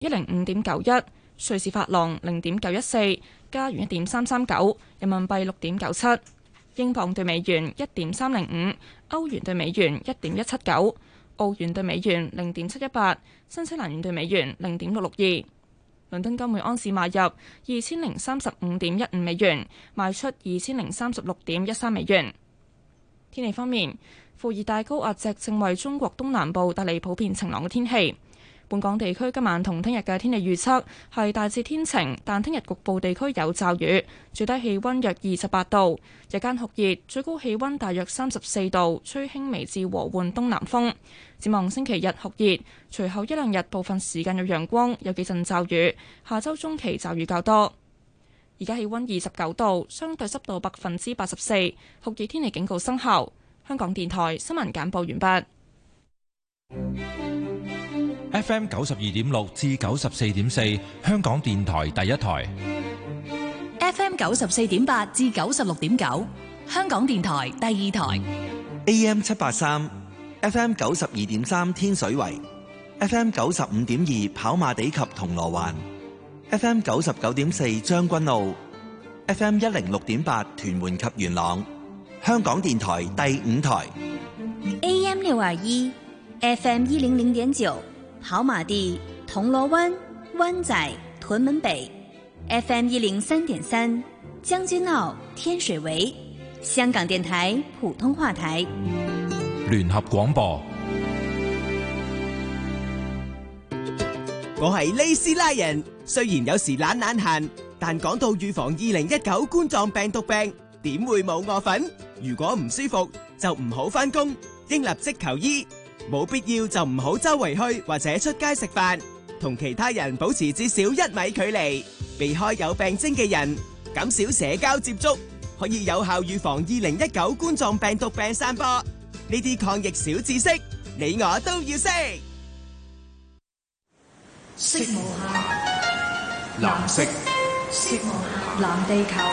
105.91，瑞士法郎0.914，加元1.339，人民幣6.97，英鎊對美元1.305，歐元對美元1.179，澳元對美元0.718，新西蘭元對美元0.662。倫敦金每安士買入2035.15美元，賣出2036.13美元。天氣方面，副熱帶高壓脊正為中國東南部帶嚟普遍晴朗嘅天氣。本港地區今晚同聽日嘅天氣預測係大致天晴，但聽日局部地區有驟雨，最低氣溫約28度，日間酷熱，最高氣溫大約34度，吹輕微至和緩東南風。展望星期日酷熱，隨後一兩日部分時間有陽光，有幾陣驟雨，下周中期驟雨較多。而家氣溫29度，相對濕度84%，酷熱天氣警告生效。香港電台新聞簡報完畢。 FM 92.6至94.4，香港電台第一台。 FM 94.8至96.9，香港電台第二台。 AM 783 FM 92.3天水圍 FM 95.2跑馬地及銅鑼灣 FM 99.4將軍澳 FM 106.8屯門及元朗，香港電台第五台。 AM 621 FM 100.9跑馬地、銅鑼灣、灣仔、屯門北 FM 103.3將軍澳、天水圍，香港電台普通話台。 聯合廣播。 我係利斯拉人，雖然有時懶閒，但講到預防2019冠狀病毒病，點會冇我份？如果唔舒服就唔好返工，應立即求醫。冇必要就唔好周圍去或者出街食飯，同其他人保持至少1米距離，避開有病徵嘅人，減少社交接觸，可以有效預防2019冠狀病毒病散播。呢啲抗疫小知識，你我都要識。 色無限， 藍色， 色無限，藍地球。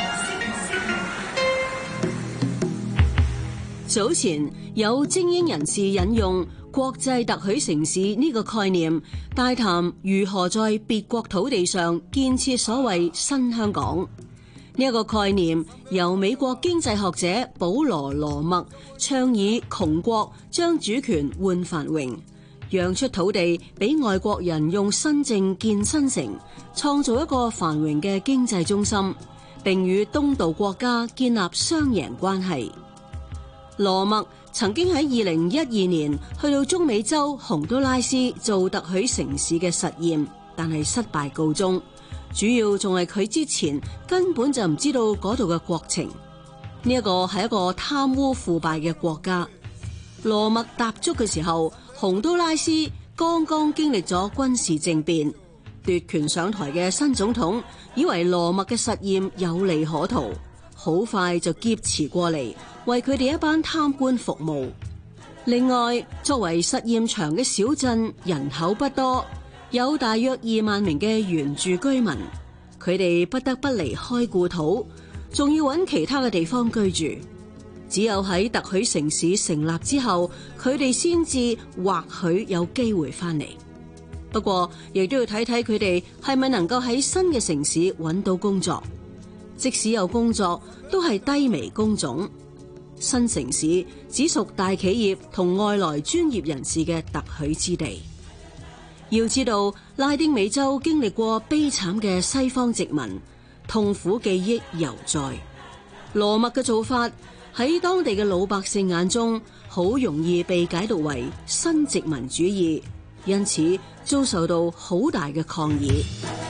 早前有精英人士引用國際特許城市呢個概念，大談如何在別國土地上建設所謂新香港。呢一個概念由美國經濟學者保羅·羅默倡議，窮國將主權換繁榮，讓出土地俾外國人用新政建新城，創造一個繁榮嘅經濟中心，並與東道國家建立雙贏關係。羅默曾經喺2012年去到中美洲洪都拉斯做特許城市嘅實驗，但係失敗告終。主要仲係佢之前根本就唔知道嗰度嘅國情。呢一個係一個貪污腐敗嘅國家。羅默踏足嘅時候，洪都拉斯剛剛經歷咗軍事政變，奪權上台嘅新總統以為羅默嘅實驗有利可圖，好快就劫持過嚟，為佢哋一班貪官服務。另外，作為實驗場嘅小鎮人口不多，有大約2萬名嘅原住居民，佢哋不得不離開故土，仲要揾其他嘅地方居住。只有喺特許城市成立之後，佢哋先至或許有機會翻嚟。不過，亦都要睇睇佢哋係咪能夠喺新嘅城市揾到工作。即使有工作，都係低微工種。新城市只屬大企業同外來專業人士嘅特許之地。要知道，拉丁美洲經歷過悲慘嘅西方殖民，痛苦記憶猶在。羅默嘅做法喺當地嘅老百姓眼中，好容易被解讀為新殖民主義，因此遭受到好大嘅抗議。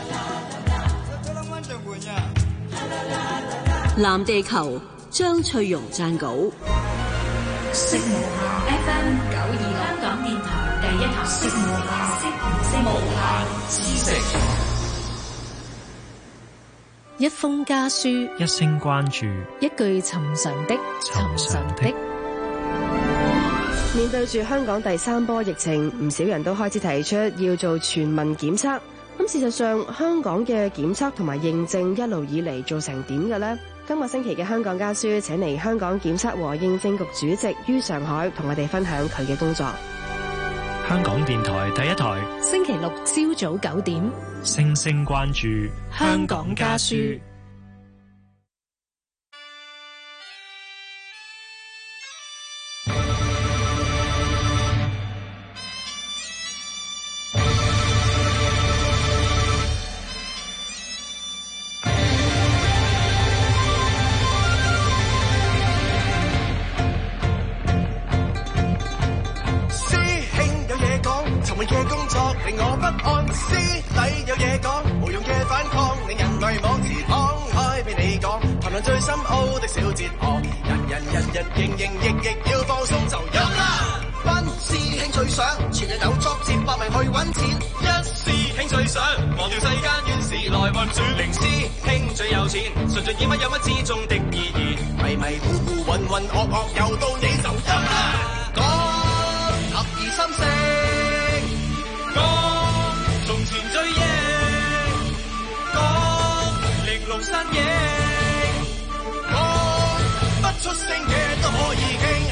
藍地球，張翠容撰稿。 色無限 FM 926，香港電台第一台。色無限，色無限，知識。 一封家書， 一聲關注， 一句尋常的。 面對住香港第3波疫情，唔少人都開始提出要做全民檢測。咁事實上，香港嘅檢測同埋認證一路以嚟做成點嘅呢？今個星期嘅香港家書，請嚟香港檢測和認證局主席于上海同我哋分享佢嘅工作。 香港電台第一台， 星期六朝早9點， 星星關注香港家書。 最深奧的小哲學，人營亦要放鬆就有啦。班師兄最想全日有作接百名去揾錢，一師兄最想忘掉世間怨事來運轉，零師兄最有錢，純盡以乜有乜之中的意義，迷糊混噩又到你就有啦。講合二心聲，講從前追憶，講玲瓏身影。出聲嘅都可以傾，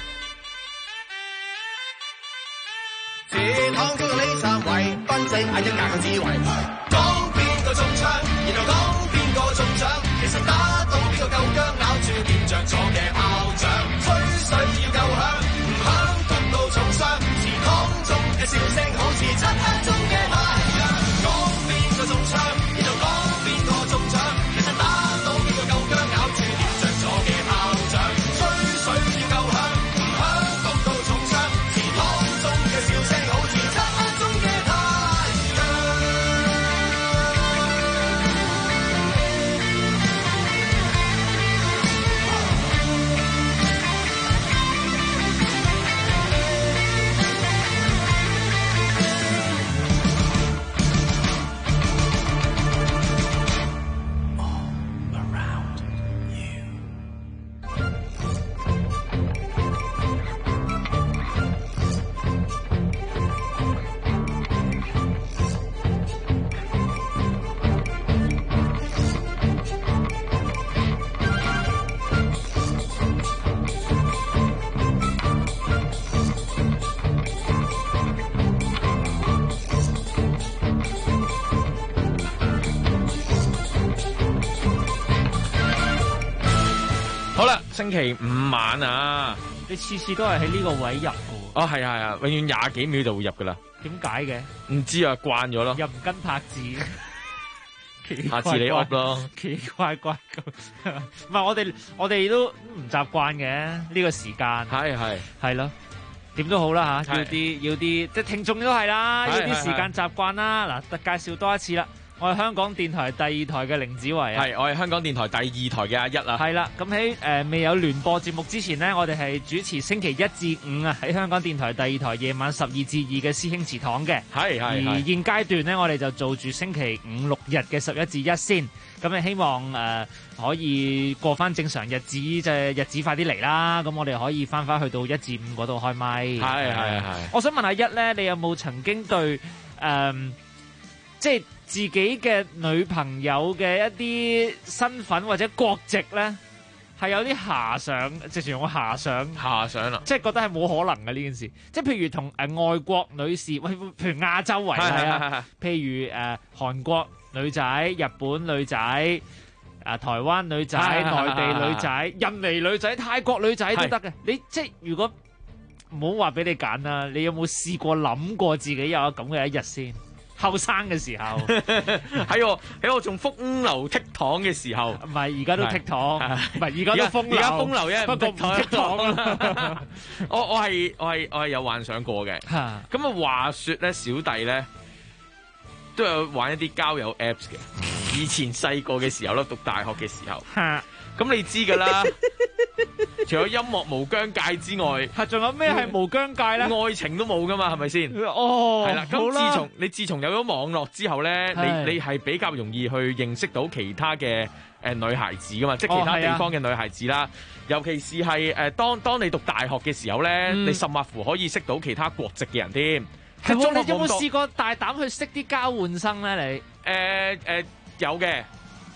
自躺中嘅呢三位，分正係一格嘅智慧。講邊個中槍，然後講邊個中獎，其實打到邊個夠薑，咬住點着咗嘅炮仗，吹水要夠響，唔響焗到重傷。自躺中嘅笑聲好似漆黑中嘅太陽。講邊個中槍，然後講邊個中獎，其實打到邊個夠薑，咬住點着咗嘅炮仗。水要夠響，唔響焗到重傷。祠堂中嘅笑聲好似漆黑中嘅太星期五晚啊！ 你次次都係喺呢個位入嘅喎。 哦，係啊，永遠20幾秒就會入噶啦。 點解嘅？ 唔知啊，慣咗咯。 又唔跟拍字， 下次你 up 咯。 奇怪怪咁，唔係我哋都唔習慣嘅呢個時間。係咯，點都好啦嚇，要啲，即係聽眾都係啦，要啲時間習慣啦。嗱，介紹多一次啦。我係香港電台第2台嘅凌子維啊， 係我係香港電台第2台嘅阿一啊， 係啦。咁喺未有聯播節目之前呢，我哋係主持星期1至5啊喺香港電台第2台夜晚12至2嘅師兄祠堂嘅，而現階段呢，我哋就做住星期5、6日嘅11至1先。咁希望可以過翻正常日子，就係日子快啲嚟啦。咁我哋可以翻去到1至5嗰度開咪。 係。 我想問阿一呢，你有冇曾經對即係自己嘅女朋友嘅一啲身份或者國籍咧，係有啲遐想，直情我遐想啦，即係覺得係冇可能嘅呢件事。即係譬如同外國女士，譬如亞洲為例啊，譬如韓國女仔、日本女仔、台灣女仔、內地女仔、印尼女仔、泰國女仔都得嘅。你即係如果唔好話俾你揀啦，你有冇試過諗過自己有咁嘅一日先？後生嘅時候，喺我仲風流倜儻嘅時候，唔係而家都倜儻，唔係而家都風流，而家風流啫，不過唔倜儻啦。 我係有幻想過嘅。咁啊，話說咧，小弟咧都有玩一啲交友 Apps 嘅。以前細個嘅時候咯，讀大學嘅時候。咁你知㗎啦，除咗音樂無疆界之外， 仲有咩係無疆界咧？ 愛情都冇㗎嘛，係咪先？ 哦， 係啦。咁自從有咗網絡之後咧，你係比較容易去認識到其他嘅女孩子㗎嘛，即係其他地方嘅女孩子啦。尤其是係當你讀大學嘅時候咧，你甚或乎可以識到其他國籍嘅人添。 你有冇試過大膽去識啲交換生咧？你有嘅。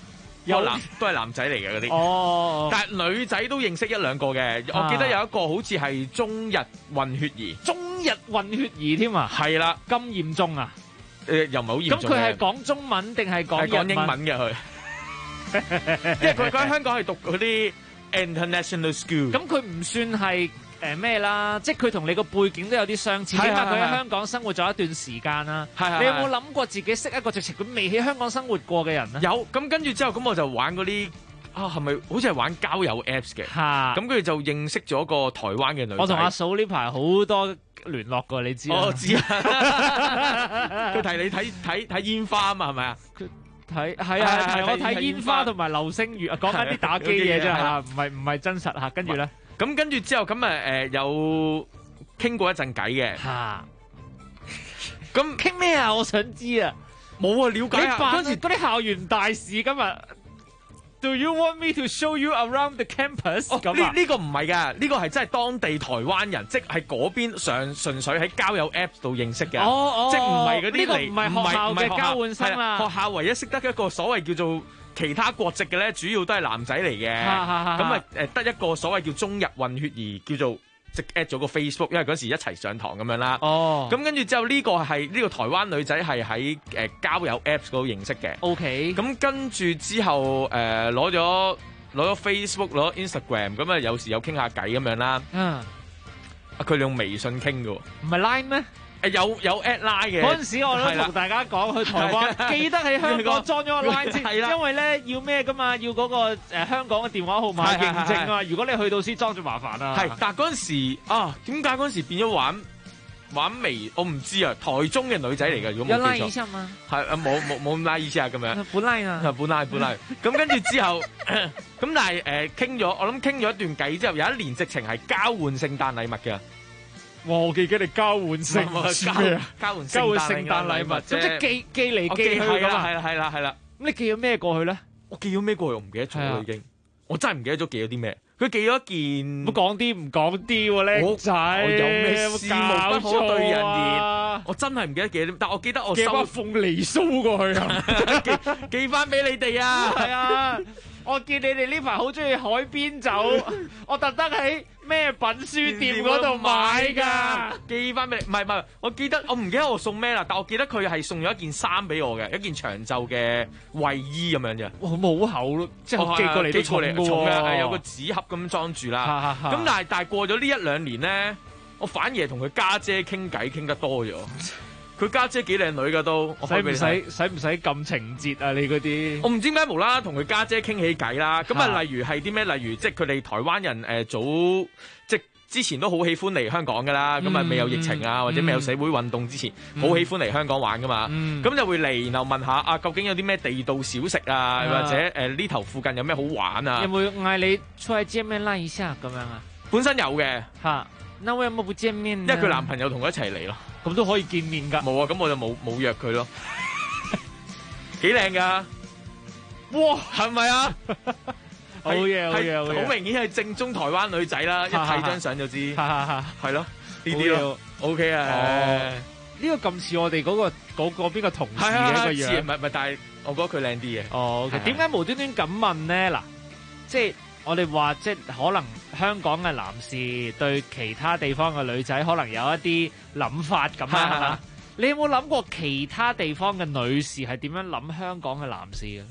都係男仔嚟嘅嗰啲。 哦， 但係女仔都認識一兩個嘅，我記得有一個好似係中日混血兒， 中日混血兒添啊！ 係啦， 咁嚴重啊？ 又唔係好嚴重。 咁佢係講中文定係講英文嘅佢？因為佢喺香港係讀嗰啲 international school。 咁佢唔算係咩啦？即係佢同你個背景都有啲相似，起碼佢喺香港生活咗一段時間啦。你有冇諗過自己識一個直情佢未喺香港生活過嘅人咧？ 有。咁跟住之後，咁我就玩嗰啲係咪好似係玩交友 Apps 嘅？咁跟住就認識咗個台灣嘅女仔。 我同阿嫂呢排好多聯絡過，你知啊？ 我知啊。佢提你睇煙花啊嘛，係咪啊？ 係我睇煙花同埋流星雨，講緊啲打機嘢啫嚇，唔係真實嚇。跟住咧， 咁跟住之後咁有傾過一陣偈嘅嚇。 咁傾咩啊？我想知啊。 冇啊，了解下嗰陣時嗰啲校園大事今日。Do you want me to show you around the campus？ 呢個唔係㗎，呢個係真係當地台灣人，即係嗰邊純粹喺交友 Apps 度認識嘅。即係唔係嗰啲嚟， 唔係學校嘅交換生啦。 學校唯一識得一個所謂叫做其他國籍嘅咧，主要都係男仔嚟嘅。咁得一個所謂叫中日混血兒，叫做即 at 咗個 Facebook，因為嗰時一齊上堂咁樣啦。咁跟住之後呢個係呢個台灣女仔係喺交友 Apps 嗰度認識嘅。 OK。 咁跟住之後攞咗 Facebook 攞 Instagram， 咁有時有傾下偈咁樣啦。佢哋用微信傾嘅， 唔係 Line 咩？ 有 at Line 嘅。 嗰陣時我都同大家講去台灣，記得喺香港裝咗個 Line 先，因為咧要咩噶嘛，要嗰個香港嘅電話號碼認證啊。如果你去到先裝就麻煩啦。 但係嗰陣時點解嗰陣時變咗玩微？我唔知啊。台中嘅女仔嚟嘅，如果冇記錯。有 Line 意思嘛？係冇咁拉意思啊，咁樣。 本來啊， 本來。咁跟住之後，咁但係傾咗，我諗傾咗一段偈之後，有一年直情係交換聖誕禮物嘅。 我記你交換聖交換聖誕禮物， 即係寄嚟寄去咁啊！ 係啦。 咁你寄咗咩過去咧？ 我寄咗咩過去？我唔記得咗啦，已經。我真係唔記得咗寄咗啲咩。佢寄咗一件， 唔好講啲唔講啲喎，叻仔。 我有咩事無不可對人言。我真係唔記得寄啲，但我記得我收寄鳳梨酥過去啊！ 寄翻俾你哋啊！ 係啊！我見你哋呢排好中意海邊酒，我特登喺咩品書店嗰度買㗎， 寄翻俾你。唔係，我記得我唔記得我送咩啦，但我記得佢係送咗一件衫俾我嘅，一件長袖嘅衞衣咁樣啫。 哇，咁好厚咯，即係寄過嚟都重嘅，有個紙盒咁裝住啦。咁但係過咗呢一兩年咧，我反而係同佢家姐傾偈傾得多咗。佢家姐幾靚女噶都， 使唔使咁情節啊？你嗰啲我唔知點解無啦啦同佢家姐傾起偈啦。咁啊，例如係啲咩？例如即係佢哋台灣人早即係之前都好喜歡嚟香港噶啦。咁啊未有疫情啊，或者未有社會運動之前，好喜歡嚟香港玩噶嘛。咁就會嚟，然後問下究竟有啲咩地道小食啊，或者呢頭附近有咩好玩啊？ 有冇嗌你出嚟見面拉一下咁樣啊？ 本身有嘅嚇，那為什麼不見面？因為佢男朋友同佢一齊嚟咯。 咁都可以見面㗎？ 冇啊，咁我就冇約佢咯。幾靚㗎？哇，係咪啊？ 好嘢， 好明顯係正宗台灣女仔啦，一睇張相就知。係咯，呢啲咯 ，OK 啊。 呢個咁似我哋嗰邊個同事嘅一個樣。 唔係，但係我覺得佢靚啲嘅。 OK。點解無端端咁問咧？嗱，即係。我哋話即係可能香港嘅男士對其他地方嘅女仔可能有一啲諗法咁啦，係嘛？你有冇諗過其他地方嘅女士係點樣諗香港嘅男士嘅？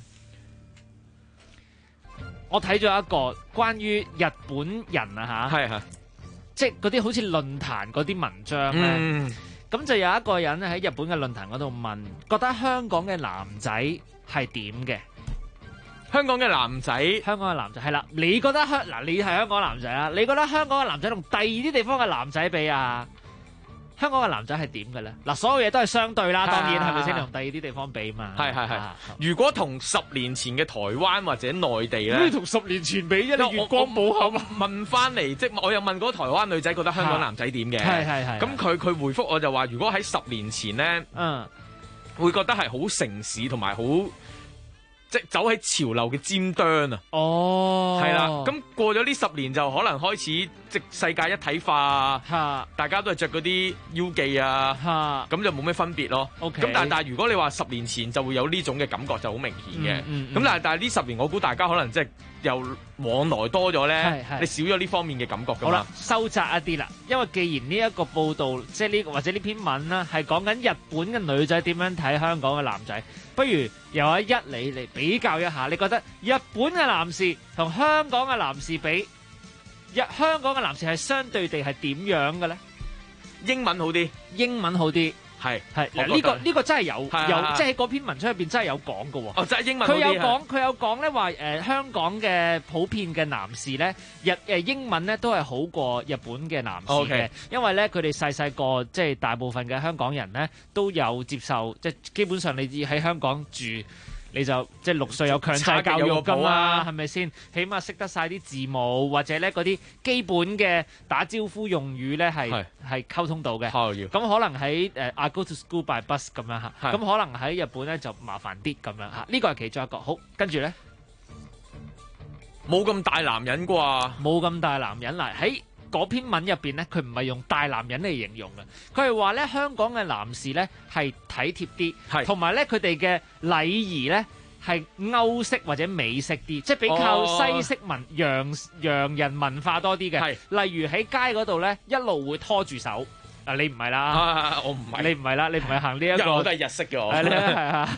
我睇咗一個關於日本人啊嚇，即係嗰啲好似論壇嗰啲文章咧，咁就有一個人喺日本嘅論壇嗰度問，覺得香港嘅男仔係點嘅？ 香港嘅男仔係啦，你覺得你係香港男仔啊？你覺得香港嘅男仔同第二啲地方嘅男仔比啊？香港嘅男仔係點嘅咧？嗱，所有嘢都係相對啦，當然係咪先？同第二啲地方比嘛？ 係。如果同10年前嘅台灣或者內地咧， 你同10年前比啫？你月光寶盒問翻嚟，即係我又問嗰個台灣女仔覺得香港男仔點嘅？係。咁佢回覆我就話，如果喺10年前咧，會覺得係好城市同埋好。 即係走喺潮流嘅尖端啊！ 哦， 係啦，咁過咗呢10年就可能開始即世界一體化啊，大家都係着嗰啲腰記啊，咁就冇咩分別咯。 OK， 咁但係如果你話10年前就會有呢種嘅感覺就好明顯嘅。咁但係呢10年我估大家可能即係又往來多咗咧，你少咗呢方面嘅感覺㗎嘛。 好啦，收窄一啲啦，因為既然呢一個報導即係呢或者呢篇文啦係講緊日本嘅女仔點樣睇香港嘅男仔。不如由一你嚟比較一下，你覺得日本嘅男士同香港嘅男士比，香港嘅男士係相對地係點樣嘅咧？ 英文好啲， 英文好啲，係嗱呢個真係有，即係喺嗰篇文章入邊真係有講嘅喎。 哦，即係英文好啲。 佢有講咧話香港嘅普遍嘅男士咧英文咧都係好過日本嘅男士嘅，因為咧佢哋細個即係大部分嘅香港人咧都有接受，即係基本上你喺香港住。你就即係6歲有強制教育㗎嘛，係咪先？起碼識得晒啲字母，或者咧嗰啲基本嘅打招呼用語咧係溝通到嘅。咁可能喺I go to school by bus 咁樣嚇，咁可能喺日本咧就麻煩啲咁樣嚇。呢個係其中一個。好，跟住咧冇咁大男人啩？ 冇咁大男人嗱喺。嗰篇文入邊咧，佢唔係用大男人嚟形容嘅，佢係話咧香港嘅男士咧係體貼啲，同埋咧佢哋嘅禮儀咧係歐式或者美式啲，即係比較西式洋人文化多啲嘅。例如喺街嗰度咧，一路會拖住手。你唔係啦， 我唔係， 你唔係啦，你唔係行呢一個， 我都係日式嘅我。 係啊。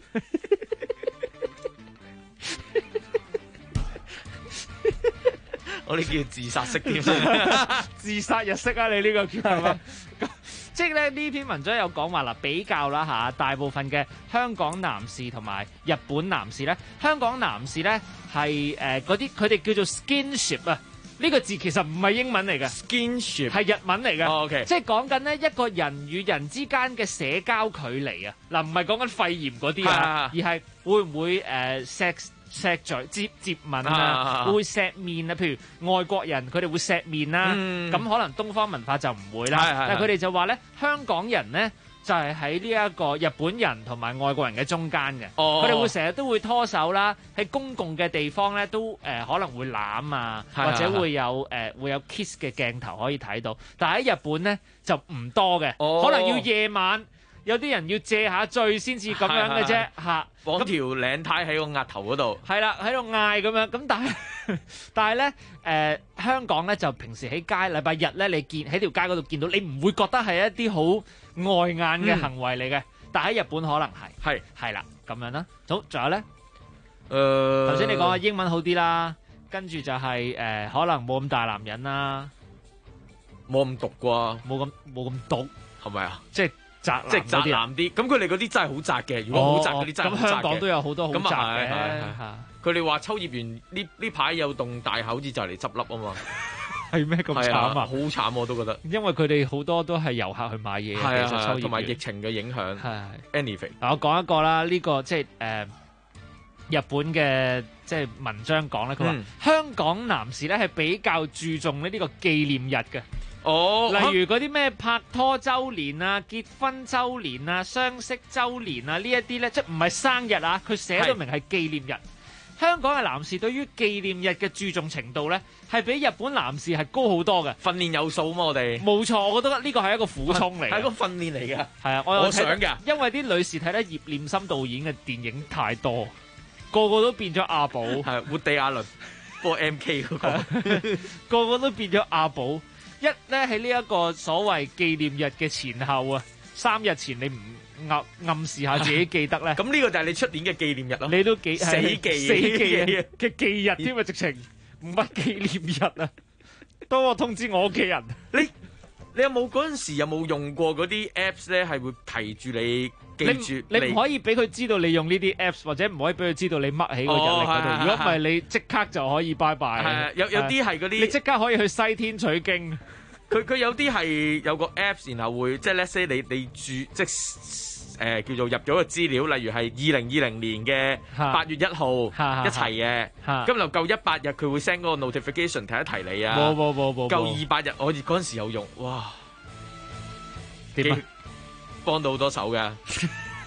我呢叫自殺式添， 自殺日式啊！你呢個叫係嘛？即係咧呢篇文章有講話啦，比較啦嚇，大部分嘅香港男士同埋日本男士咧，香港男士咧係嗰啲佢哋叫做 skinship 啊，呢個字其實唔係英文嚟嘅 ，skinship 係日文嚟嘅。 OK，即係講緊呢一個人與人之間嘅社交距離啊，嗱唔係講緊肺炎嗰啲啊，而係會唔會錫嘴接吻啊，會錫面啊。譬如外國人佢哋會錫面啦，咁可能東方文化就唔會啦。但係佢哋就話咧，香港人咧就係喺呢一個日本人同埋外國人嘅中間嘅。佢哋會成日都會拖手啦，喺公共嘅地方咧都可能會攬啊，或者會有 kiss 嘅鏡頭可以睇到。但係喺日本咧就唔多嘅，可能要夜晚。有啲人要借下醉先至咁樣嘅啫嚇， 綁條領呔喺個額頭嗰度。 係啦，喺度嗌咁樣。咁但係咧香港咧就平時喺街禮拜日咧，你見喺條街嗰度見到，你唔會覺得係一啲好礙眼嘅行為嚟嘅。但喺日本可能係啦咁樣啦。好，仲有咧頭先你講嘅英文好啲啦，跟住就係可能冇咁大男人啦， 冇咁毒啩， 冇咁毒係咪啊？ 即係宅男啲，咁佢哋嗰啲真係好宅嘅。如果好宅嗰啲真係好宅嘅。咁香港都有好多好宅嘅。 佢哋話秋葉原呢排有棟大口子就嚟執笠啊嘛。 係咩咁慘啊？ 好慘我都覺得。 因為佢哋好多都係遊客去買嘢，其實秋葉原同埋疫情嘅影響。Anyway， 我講一個啦，呢個即係日本嘅即係文章講咧，佢話香港男士咧係比較注重呢個紀念日嘅。例如嗰啲咩拍拖週年啊、結婚週年啊、相識週年啊呢一啲咧，即係唔係生日啊，佢寫到明係紀念日。香港嘅男士對於紀念日嘅注重程度咧，係比日本男士係高好多嘅。 訓練有素嘛，我哋冇錯，我覺得呢個係一個苦衷嚟， 係一個訓練嚟嘅。 係啊，我想㗎，因為啲女士睇得葉念琛導演嘅電影太多，個個都變咗阿寶， 係活地亞倫播 MK 嗰個， 個個都變咗阿寶。一咧喺呢一個所謂紀念日嘅前後啊，3日前你唔暗示下自己記得咧， 咁呢個就係你出年嘅紀念日咯。 你都幾死記嘅忌日添啊，直情唔係紀念日啊！當我通知我屋企人， 你有冇嗰陣時有冇用過嗰啲 apps 咧？係會提住你記住你唔可以俾佢知道你用呢啲 apps， 或者唔可以俾佢知道你乜起個日曆嗰度。如果唔係，你即刻就可以拜拜。 有啲係嗰啲， 你即刻可以去西天取經。 佢有啲係有個 apps， 然後會即係 let's say 你住即叫做入咗個資料，例如係2020年嘅8月1號一齊嘅，咁就夠100日，佢會 send 嗰個 notification 提一提你啊。 冇夠200日，我嗰陣時有用，哇！ 點啊？ 幫到好多手㗎。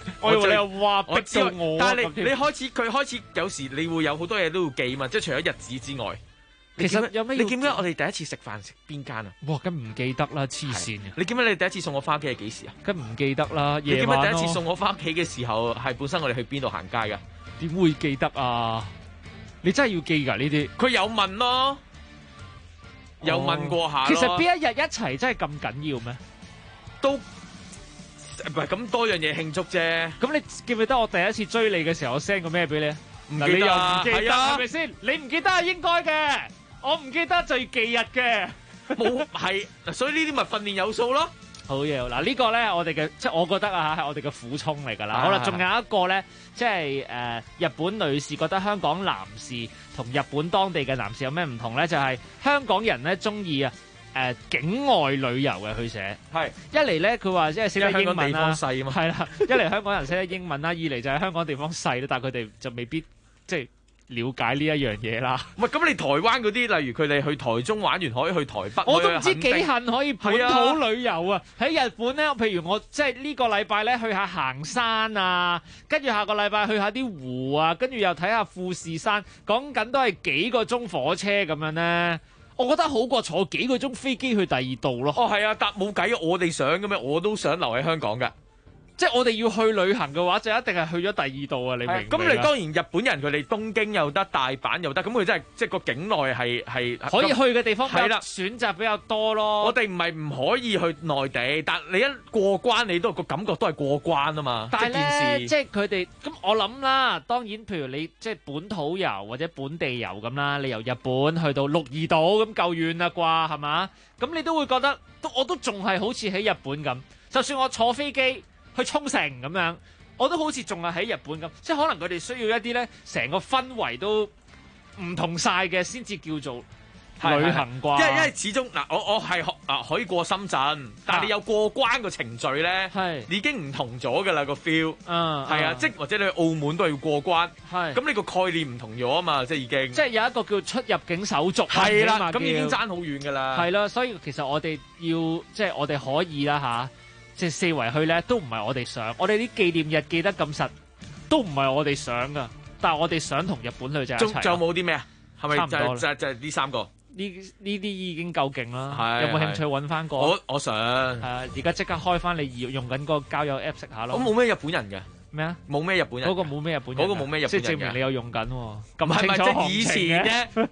我以為你又話逼到我， 但係你佢開始有時你會有好多嘢都要記嘛，即係除咗日子之外。 其實有咩？ 你記唔記得我哋第一次食飯食邊間啊？ 哇，咁唔記得啦，黐線嘅！ 你記唔記得你第一次送我翻屋企係幾時啊？ 咁唔記得啦， 你記唔記得第一次送我翻屋企嘅時候係本身我哋去邊度行街㗎？ 點會記得啊？你真係要記㗎呢啲？ 佢有問咯，有問過下。 其實邊一日一齊真係咁緊要咩？ 都唔係咁多樣嘢慶祝啫。 咁你記唔記得我第一次追你嘅時候，我 send 個咩俾你？ 唔記得啊， 你又唔記得係咪先？你唔記得係應該嘅，我唔記得就要忌日嘅。 冇係，所以呢啲咪訓練有素咯。 好嘢！嗱呢個咧，我哋嘅即係我覺得啊，係我哋嘅苦衷嚟㗎啦。好啦，仲有一個咧，即係日本女士覺得香港男士同日本當地嘅男士有咩唔同咧？就係香港人咧中意境外旅遊嘅去寫。係一嚟咧，佢話即係識得英文啦，係啦。一嚟香港人識得英文啦，二嚟就係香港地方細啦，但係佢哋就未必即係了解呢一樣嘢啦。 唔係咁，你台灣嗰啲，例如佢哋去台中玩完可以去台北， 我都唔知幾恨可以本土旅遊啊！喺日本咧，譬如我即係呢個禮拜咧去下行山啊，跟住下個禮拜去下啲湖啊，跟住又睇下富士山，講緊都係幾個鐘火車咁樣咧。我覺得好過坐幾個鐘飛機去第二度咯。 哦，係啊，但冇計，我哋想嘅咩？我都想留喺香港㗎。 即係我哋要去旅行嘅話，就一定係去咗第二度啊！你明唔明？ 咁你當然日本人佢哋東京又得，大阪又得，咁佢真係即係個境內係可以去嘅地方，係啦，選擇比較多咯。 我哋唔係唔可以去內地，但你一過關，你都個感覺都係過關啊嘛。 但係咧，即係佢哋咁，我諗啦，當然，譬如你即係本土遊或者本地遊咁啦，你由日本去到鹿兒島咁夠遠啦啩，係嘛？咁你都會覺得，我都仲係好似喺日本咁，就算我坐飛機去沖繩咁樣，我都好似仲係喺日本咁，即係可能佢哋需要一啲咧，成個氛圍都唔同晒嘅，先至叫做旅行啩。 因為始終嗱，我係可以過深圳，但係你有過關個程序咧，已經唔同咗㗎啦個 feel。係啊，即或者你去澳門都係要過關。咁你個概念唔同咗啊嘛，即係已經。即係有一個叫出入境手續。 係啦，咁已經爭好遠㗎啦。 係啦，所以其實我哋要即係我哋可以啦嚇。即係四圍去咧，都唔係我哋想。我哋啲紀念日記得咁實，都唔係我哋想噶。但係我哋想同日本女仔一齊。 仲有冇啲咩啊？係咪差唔多就係呢三個？ 呢啲已經夠勁啦。有冇興趣揾翻個？ 我想。係啊， 而家即刻開翻你用緊個交友 app 識下咯。 我冇咩日本人嘅。 咩啊？ 冇咩日本人。 嗰個冇咩日本人。 嗰個冇咩日本人嘅。 即係證明你有用緊喎。咁清楚行情以前啫。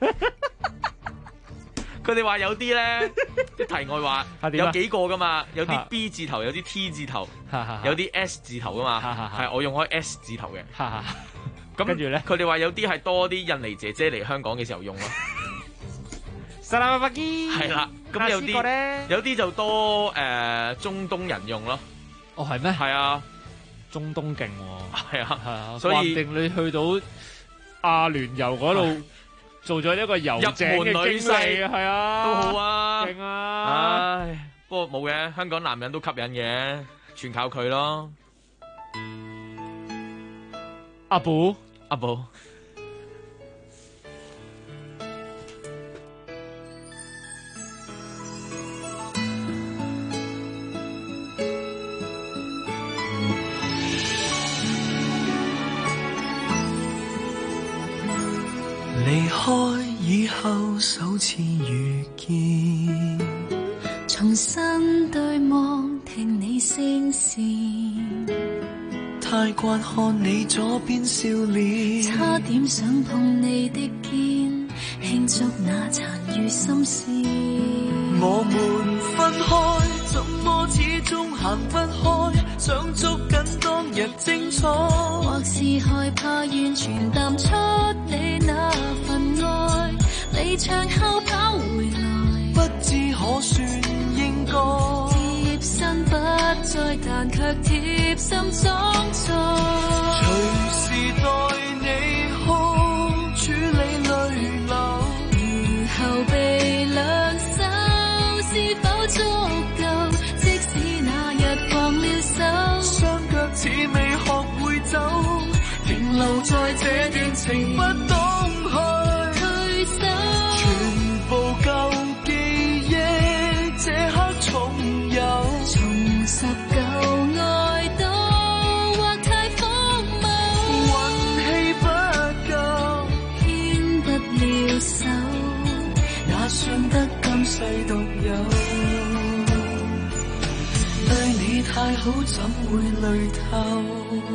佢哋話有啲咧，啲題外話有幾個噶嘛，有啲 B 字頭，有啲 T 字頭，有啲 S 字頭噶嘛，係我用開 S 字頭嘅。咁跟住咧，佢哋話有啲係多啲印尼姐姐嚟香港嘅時候用咯。 沙拉巴基係啦，咁有啲就多中東人用咯。 哦，係咩？ 係啊， 中東勁喎。 係啊， 係啊， 所以定你去到阿聯酋嗰度。做咗一個遊井嘅經歷，係啊， 都好啊， 勁啊！ 唉，不過冇嘅，香港男人都吸引嘅，全靠佢咯。 阿寶， 離開以後首次遇見， 重新對望聽你聲線， 太慣看你左邊笑臉， 差點想碰你的肩，慶祝那殘餘心事。 我們分開，怎麼始終行不開，想捉緊當日精彩， 或是害怕完全淡出你那份愛，離場後跑回來， 不知可算應該貼身不再，但卻貼心裝載， 隨時待你好處理淚流， 如後備兩手是否足夠？即使那日放了手， 雙腳似未學會走，停留在這段情不懂去退手， 全部舊記憶這刻重遊， 重拾舊愛都或好怎會累透？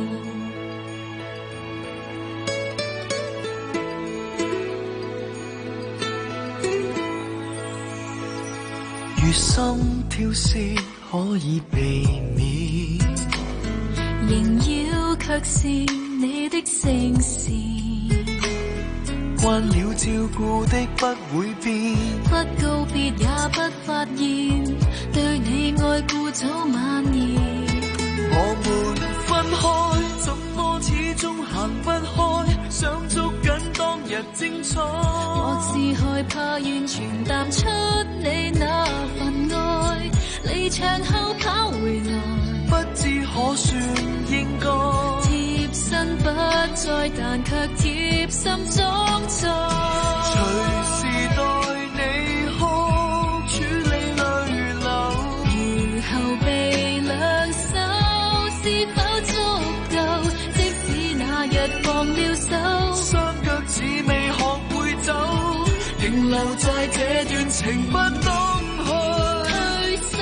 如心跳是可以避免， 縈繞卻是你的聲線。 慣了照顧的不會變， 不告別也不發現，對你愛顧早晚延。 我們分開，怎麼始終行不開？想捉緊當日精彩， 我只害怕完全淡出你那份愛，離場後跑回來， 不知可算應該。 貼身不再，但卻貼心裝載， 隨時待你哭，處理淚流。 如後備兩手，是否足夠？即使那日放了手， 雙腳似未學會走，停留在這段情不懂去退手。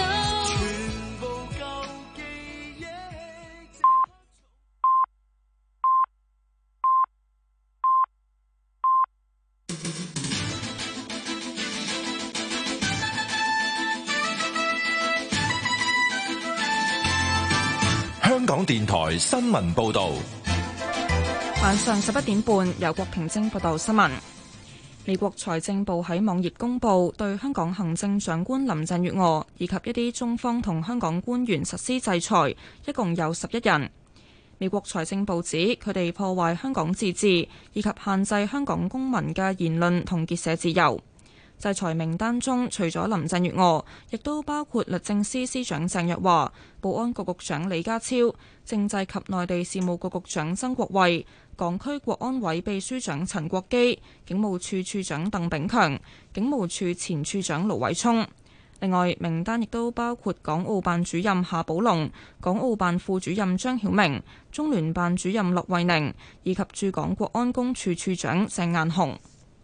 香港電台新聞報導， 晚上11點半，由郭平晶報道新聞。美國財政部喺網頁公佈對香港行政長官林鄭月娥以及一啲中方同香港官員實施制裁，一共有11人。美國財政部指佢哋破壞香港自治，以及限制香港公民嘅言論同結社自由。制裁名單中除咗林鄭月娥，亦都包括律政司司長鄭若驊、保安局局長李家超、政制及內地事務局局長曾國衛、港區國安委秘書長陳國基、警務處處長鄧炳強、警務處前處長盧偉聰。另外，名單亦都包括港澳辦主任夏寶龍、港澳辦副主任張曉明、中聯辦主任駱惠寧以及駐港國安公署署長鄭雁雄。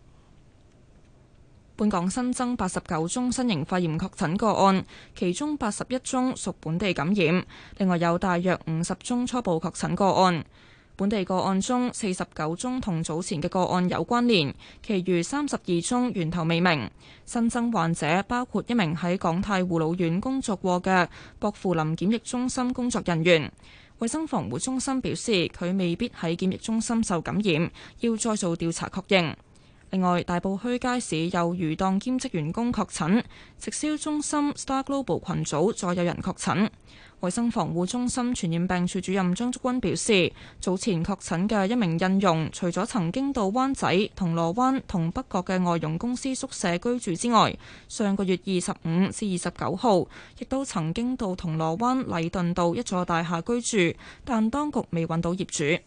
本港新增89宗新型肺炎確診個案，其中81宗屬本地感染，另外有大約50宗初步確診個案。本地個案中49宗同早前嘅個案有關聯，其餘32宗源頭未明。新增患者包括一名喺港泰護老院工作過嘅薄扶林檢疫中心工作人員。衛生防護中心表示，佢未必喺檢疫中心受感染，要再做調查確認。另外，大埔墟街市有魚檔兼職員工確診，直銷中心 Star Global 群組再有人確診。衛生防護中心傳染病處主任張竹君表示，早前確診嘅一名印傭，除咗曾經到灣仔、銅鑼灣同北角嘅外傭公司宿舍居住之外，上個月25至29號，亦都曾經到銅鑼灣禮頓道一座大廈居住，但當局未揾到業主。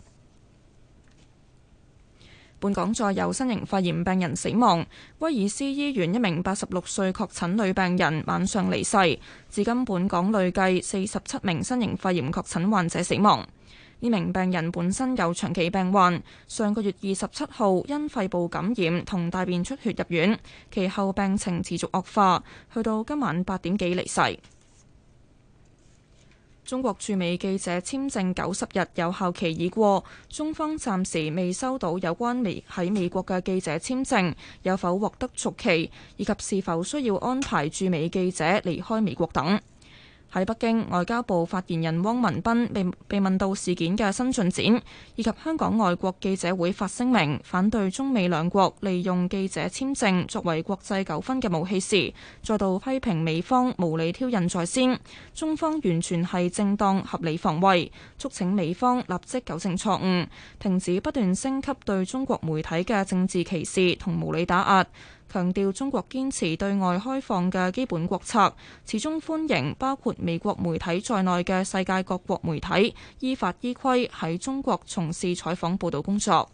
本港再有新型肺炎病人死亡，威爾斯醫院一名86歲確診女病人晚上離世。至今本港累計47名新型肺炎確診患者死亡。呢名病人本身有長期病患，上個月27號因肺部感染同大便出血入院，其後病情持續惡化，去到今晚8點幾離世。中國駐美記者簽證90日有效期已過，中方暫時未收到有關喺美國嘅記者簽證有否獲得續期，以及是否需要安排駐美記者離開美國等。喺北京，外交部發言人汪文斌被問到事件嘅新進展，以及香港外國記者會發聲明反對中美兩國利用記者簽證作為國際糾紛嘅武器時，再度批評美方無理挑釁在先，中方完全係正當合理防衛，促請美方立即糾正錯誤，停止不斷升級對中國媒體嘅政治歧視同無理打壓。強調中國堅持對外開放嘅基本國策，始終歡迎包括美國媒體在內嘅世界各國媒體依法依規喺中國從事採訪報導工作。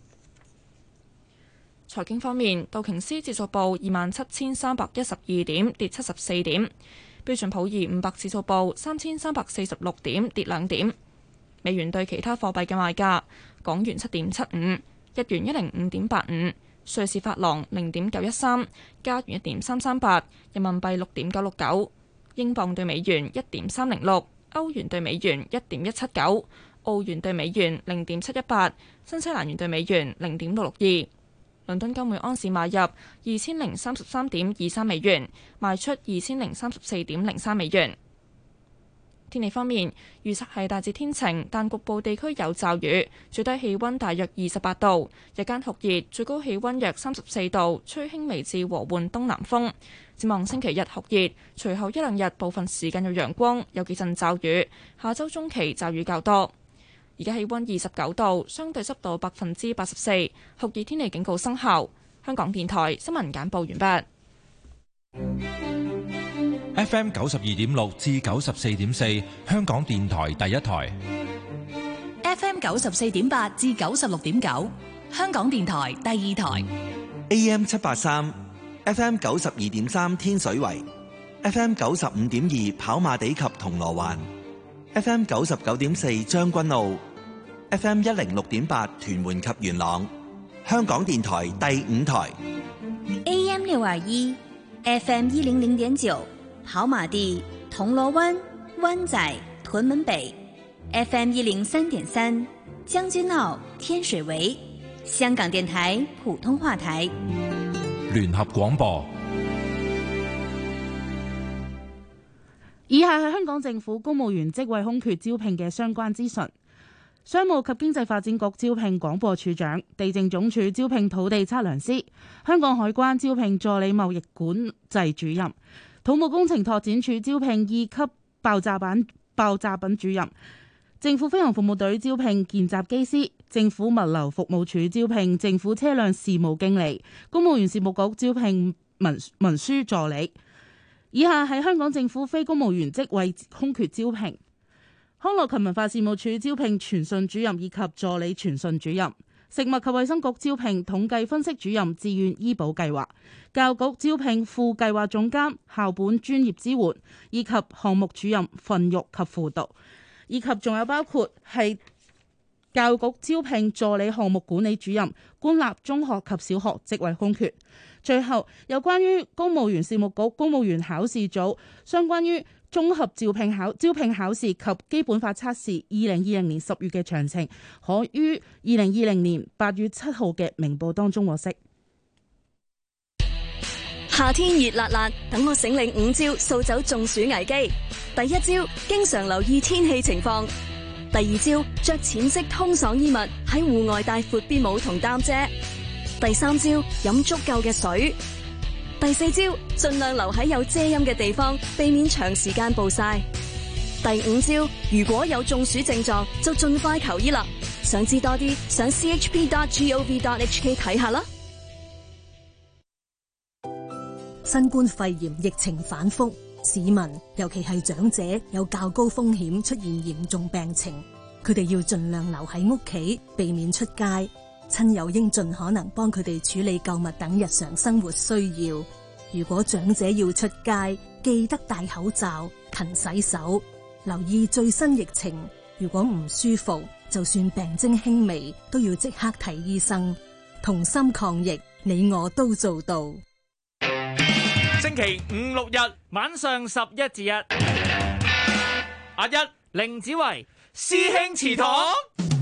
財經方面，道瓊斯指數報27,312點，跌74點；標準普爾500指數報3,346點，跌2點。美元對其他貨幣嘅賣價：港元7.75，日元105.85。瑞士法郎0.913，加元1.338，人民幣6.969，英鎊對美元1.306， 歐元對美元1.179，澳元對美元0.718，新西蘭元對美元0.662。倫敦金每安士買入2033.23美元，賣出2034.03美元。天氣方面，預測係大致天晴，但局部地區有驟雨，最低氣溫大約28度，日間酷熱，最高氣溫約34度，吹輕微至和緩東南風。展望星期日酷熱，隨後一兩日部分時間有陽光，有幾陣驟雨，下週中期驟雨較多。而家氣溫29度，相對濕度84%，酷熱天氣警告生效。香港電台新聞簡報完畢。 FM 92.6至94.4，香港電台第一台。 FM 94.8至96.9，香港電台第二台。 AM 783 FM 92.3天水圍 FM 95.2跑馬地及銅鑼灣 FM 99.4將軍澳 FM 106.8屯門及元朗，香港電台第五台。 AM 621 FM 100.9跑馬地、銅鑼灣、灣仔、屯門北 FM 103.3將軍澳、天水圍，香港電台普通話台。 聯合廣播。 以下係香港政府公務員職位空缺招聘嘅相關資訊。商務及經濟發展局招聘廣播處長，地政總署招聘土地測量師，香港海關招聘助理貿易管制主任，土木工程拓展署招聘2級爆炸品主任，政府飛行服務隊招聘見習機師，政府物流服務處招聘政府車輛事務經理，公務員事務局招聘文書助理。以下係香港政府非公務員職位空缺招聘。康樂及文化事務署招聘傳訊主任以及助理傳訊主任，食物及衛生局招聘統計分析主任自願醫保計劃，教育局招聘副計劃總監校本專業支援以及項目主任訓育及輔導，以及仲有包括係教育局招聘助理項目管理主任、官立中學及小學職位空缺。最後有關於公務員事務局公務員考試組相關於綜合招聘考試及基本法測試2020年10月嘅詳情，可於2020年8月7號嘅明報當中獲悉。 夏天熱辣辣，等我醒領5招掃走中暑危機。第一招，經常留意天氣情況。第二招，着淺色通爽衣物，喺戶外帶闊啲帽同擔遮。第三招，飲足夠嘅水。第四招，盡量留喺有遮陰嘅地方，避免長時間暴曬。第五招，如果有中暑症狀，就盡快求醫啦。想知多啲，上 chp.gov.hk 睇下啦。 新冠肺炎疫情反覆，市民尤其係長者有較高風險出現嚴重病情，佢哋要盡量留喺屋企，避免出街。親友應盡可能幫佢哋處理購物等日常生活需要。如果長者要出街，記得戴口罩、勤洗手，留意最新疫情。如果唔舒服，就算病徵輕微，都要即刻睇醫生。同心抗疫，你我都做到。 星期五六日晚上11至1， 阿一凌子維師兄祠堂。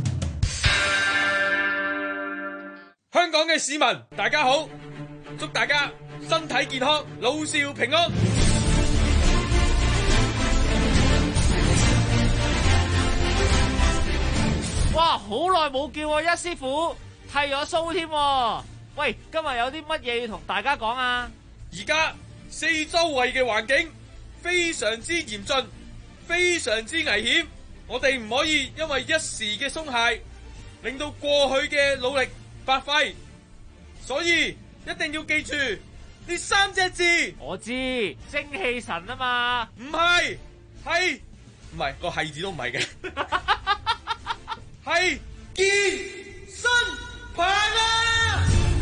香港嘅市民大家好，祝大家身體健康，老少平安。 哇，好耐冇見喎，一師傅剃咗鬚添。喂，今日有啲乜嘢要同大家講啊？ 而家四周圍嘅環境非常之嚴峻，非常之危險，我哋唔可以因為一時嘅鬆懈，令到過去嘅努力白費，所以一定要記住呢3隻字。 我知，精氣神啊嘛。 唔係，唔係個係字都唔係嘅，係健身棒啊！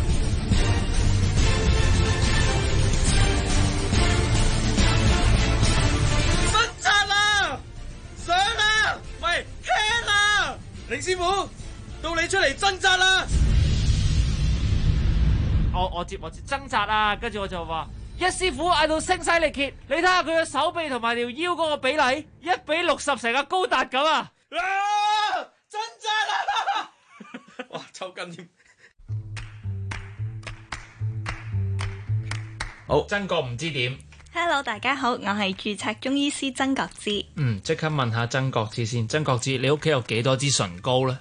掙扎啦，上啦，喂，聽啦，凌師傅，到你出嚟掙扎啦！ 我接掙扎啊，跟住我就話一師傅嗌到聲嘶力竭，你睇下佢嘅手臂同埋條腰嗰個比例，1比60成個高達咁啊！ 真真啊！哇，抽筋添。 好，曾國唔知點。 Hello， 大家好，我係註冊中醫師曾國芝。 即刻問下曾國芝先。曾國芝，你屋企有幾多支唇膏咧？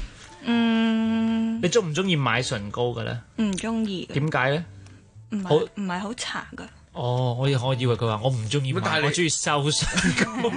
你中唔中意買唇膏嘅咧？ 唔中意。點解咧？ 唔係好搽噶。 哦，我以為佢話我唔中意買，我中意收唇膏。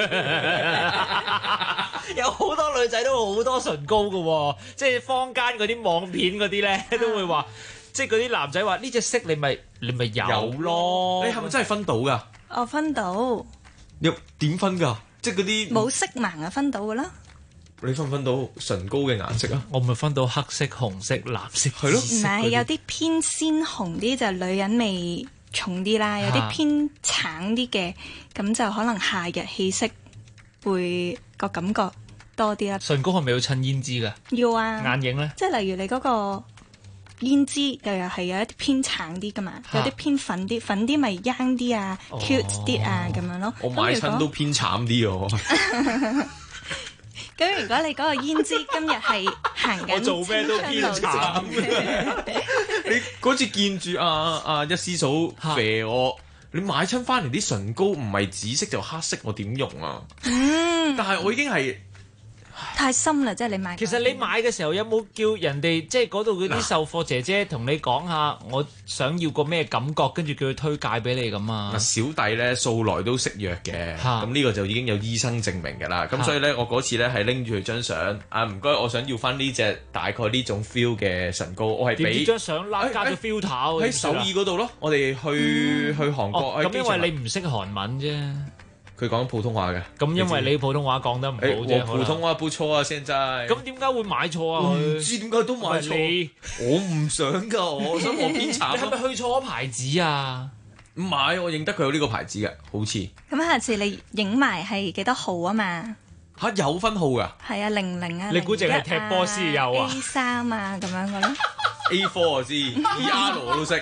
有好多女仔都好多唇膏嘅，即係坊間嗰啲網片嗰啲咧，都會話，即係嗰啲男仔話呢隻色你咪有咯。 你係咪真係分到㗎？ 我分到。 你點分㗎？即係嗰啲冇色盲啊，分到㗎啦。 你分唔分到唇膏嘅顏色啊？ 我咪分到黑色、紅色、藍色。 係咯。 唔係，有啲偏鮮紅啲就女人味重啲啦，有啲偏橙啲嘅，咁就可能夏日氣息會個感覺多啲啦。 唇膏係咪要襯胭脂㗎？ 要啊。 眼影咧？ 即係例如你嗰個胭脂又係有一啲偏橙啲㗎嘛，有啲偏粉啲咪 young 啲啊、cute 啲啊咁樣咯。 我買親都偏慘啲喎。 咁如果你嗰個胭脂今日係行緊， 我做咩都偏慘。你嗰次見住阿一師嫂肥我，你買親翻嚟啲唇膏唔係紫色就黑色，我點用啊？但係我已經係太深啦，即係你買。 其實你買嘅時候有冇叫人哋即係嗰度嗰啲售貨姐姐同你講下我想要個咩感覺，跟住叫佢推介俾你咁啊？ 小弟咧素來都識藥嘅，咁呢個就已經有醫生證明㗎啦。咁所以咧，我嗰次咧係拎住佢張相，唔該，我想要翻呢隻大概呢種 feel 嘅唇膏，我係俾張相加咗 filter 喺首爾嗰度咯。我哋去韓國， 咁因為你唔識韓文啫。 佢講普通話嘅， 咁因為你普通話講得唔好啫。 普通話不錯啊，現在。 咁點解會買錯啊？ 我唔知點解都買錯。我唔想㗎，我想我偏慘。 你係咪去錯牌子啊？ 唔係，我認得佢有呢個牌子嘅，好似。 咁下次你影埋係幾多號啊嘛？ 嚇有分號㗎？ 係啊，00啊。 你估淨係踢波先有啊 ？A3啊咁樣嘅咯。 A4 我知，ER 我都識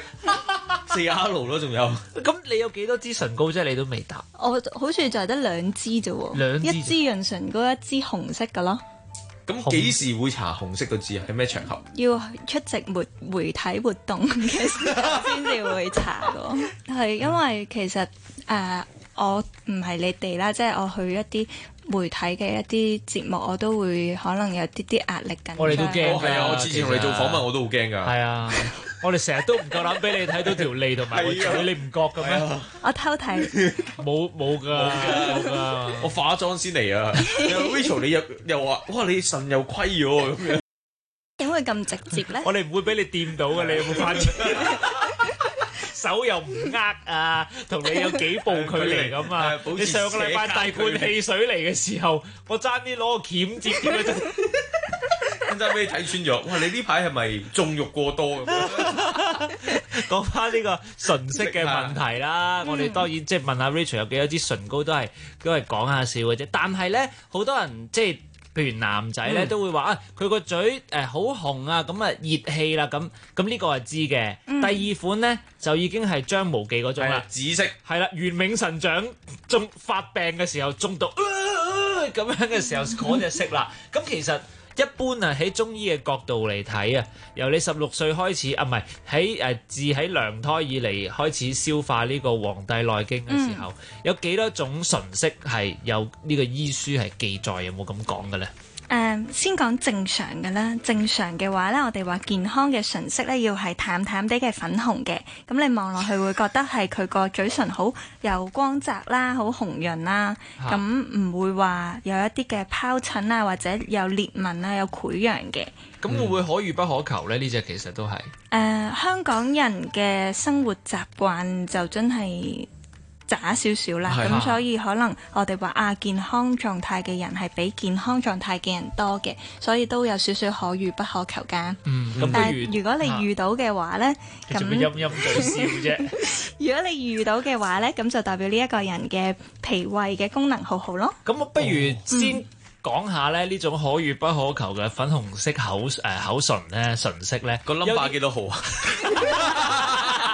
，4R 咯仲有。 咁你有幾多支唇膏啫？你都未答。 我好似就係得2支啫喎，一支潤唇膏，一支紅色嘅咯。 咁幾時會搽紅色嗰支啊？喺咩場合？ 要出席媒體活動嘅時候先至會搽嘅。係因為其實我唔係你哋啦，即係我去一啲媒體嘅一啲節目，我都會可能有啲壓力緊張。 我哋都驚。 係啊，我之前同你做訪問我都好驚㗎。係啊，我哋成日都唔夠膽俾你睇到條脷同埋個嘴，你唔覺嘅咩？ 我偷睇。 冇㗎， 我化妝先嚟啊 ！Rachel 你又話哇你腎又虧咗咁樣， 點會咁直接咧？ 我哋唔會俾你掂到嘅，你有冇發現？手又唔呃同你有幾步距離咁啊！你上個禮拜大罐汽水嚟嘅時候，我爭啲攞個鉗接點嘅啫， 真係俾你睇穿咗。哇！你呢排係咪縱慾過多咁？ 講翻呢個唇色嘅問題啦，我哋當然即係問下 Rachel 有幾多支唇膏都係講下笑嘅啫。但係咧，好多人即係譬如男仔咧都會話啊，佢個嘴好紅啊，咁啊熱氣啦，咁呢個係知嘅。第二款咧就已經係張無忌嗰種啦， 紫色係啦，元冥神掌中發病嘅時候中毒咁樣嘅時候嗰隻色啦。咁其實一般啊喺中醫嘅角度嚟睇啊，由你16歲開始啊，唔係喺自喺娘胎以嚟開始消化呢個《黃帝內經》嘅時候，有幾多種唇色係有呢個醫書係記載，有冇咁講嘅咧？ 先講正常嘅啦，正常嘅話咧，我哋話健康嘅唇色咧要係淡淡啲嘅粉紅嘅，咁你望落去會覺得係佢個嘴唇好有光澤啦，好紅潤啦，咁唔會話有一啲嘅皰疹啊，或者有裂紋啊，有潰瘍嘅。 咁會唔會可遇不可求咧？呢隻其實都係香港人嘅生活習慣就真係渣少少啦，咁所以可能我哋話健康狀態嘅人係比健康狀態嘅人多嘅，所以都有少少可遇不可求㗎。 咁但係如果你遇到嘅話呢，咁陰陰嘴笑啫。 如果你遇到嘅話呢，咁就代表呢一個人嘅脾胃嘅功能好好咯。 咁我不如先講下咧呢種可遇不可求嘅粉紅色口唇咧，唇色咧個 number 幾多號啊？ 因為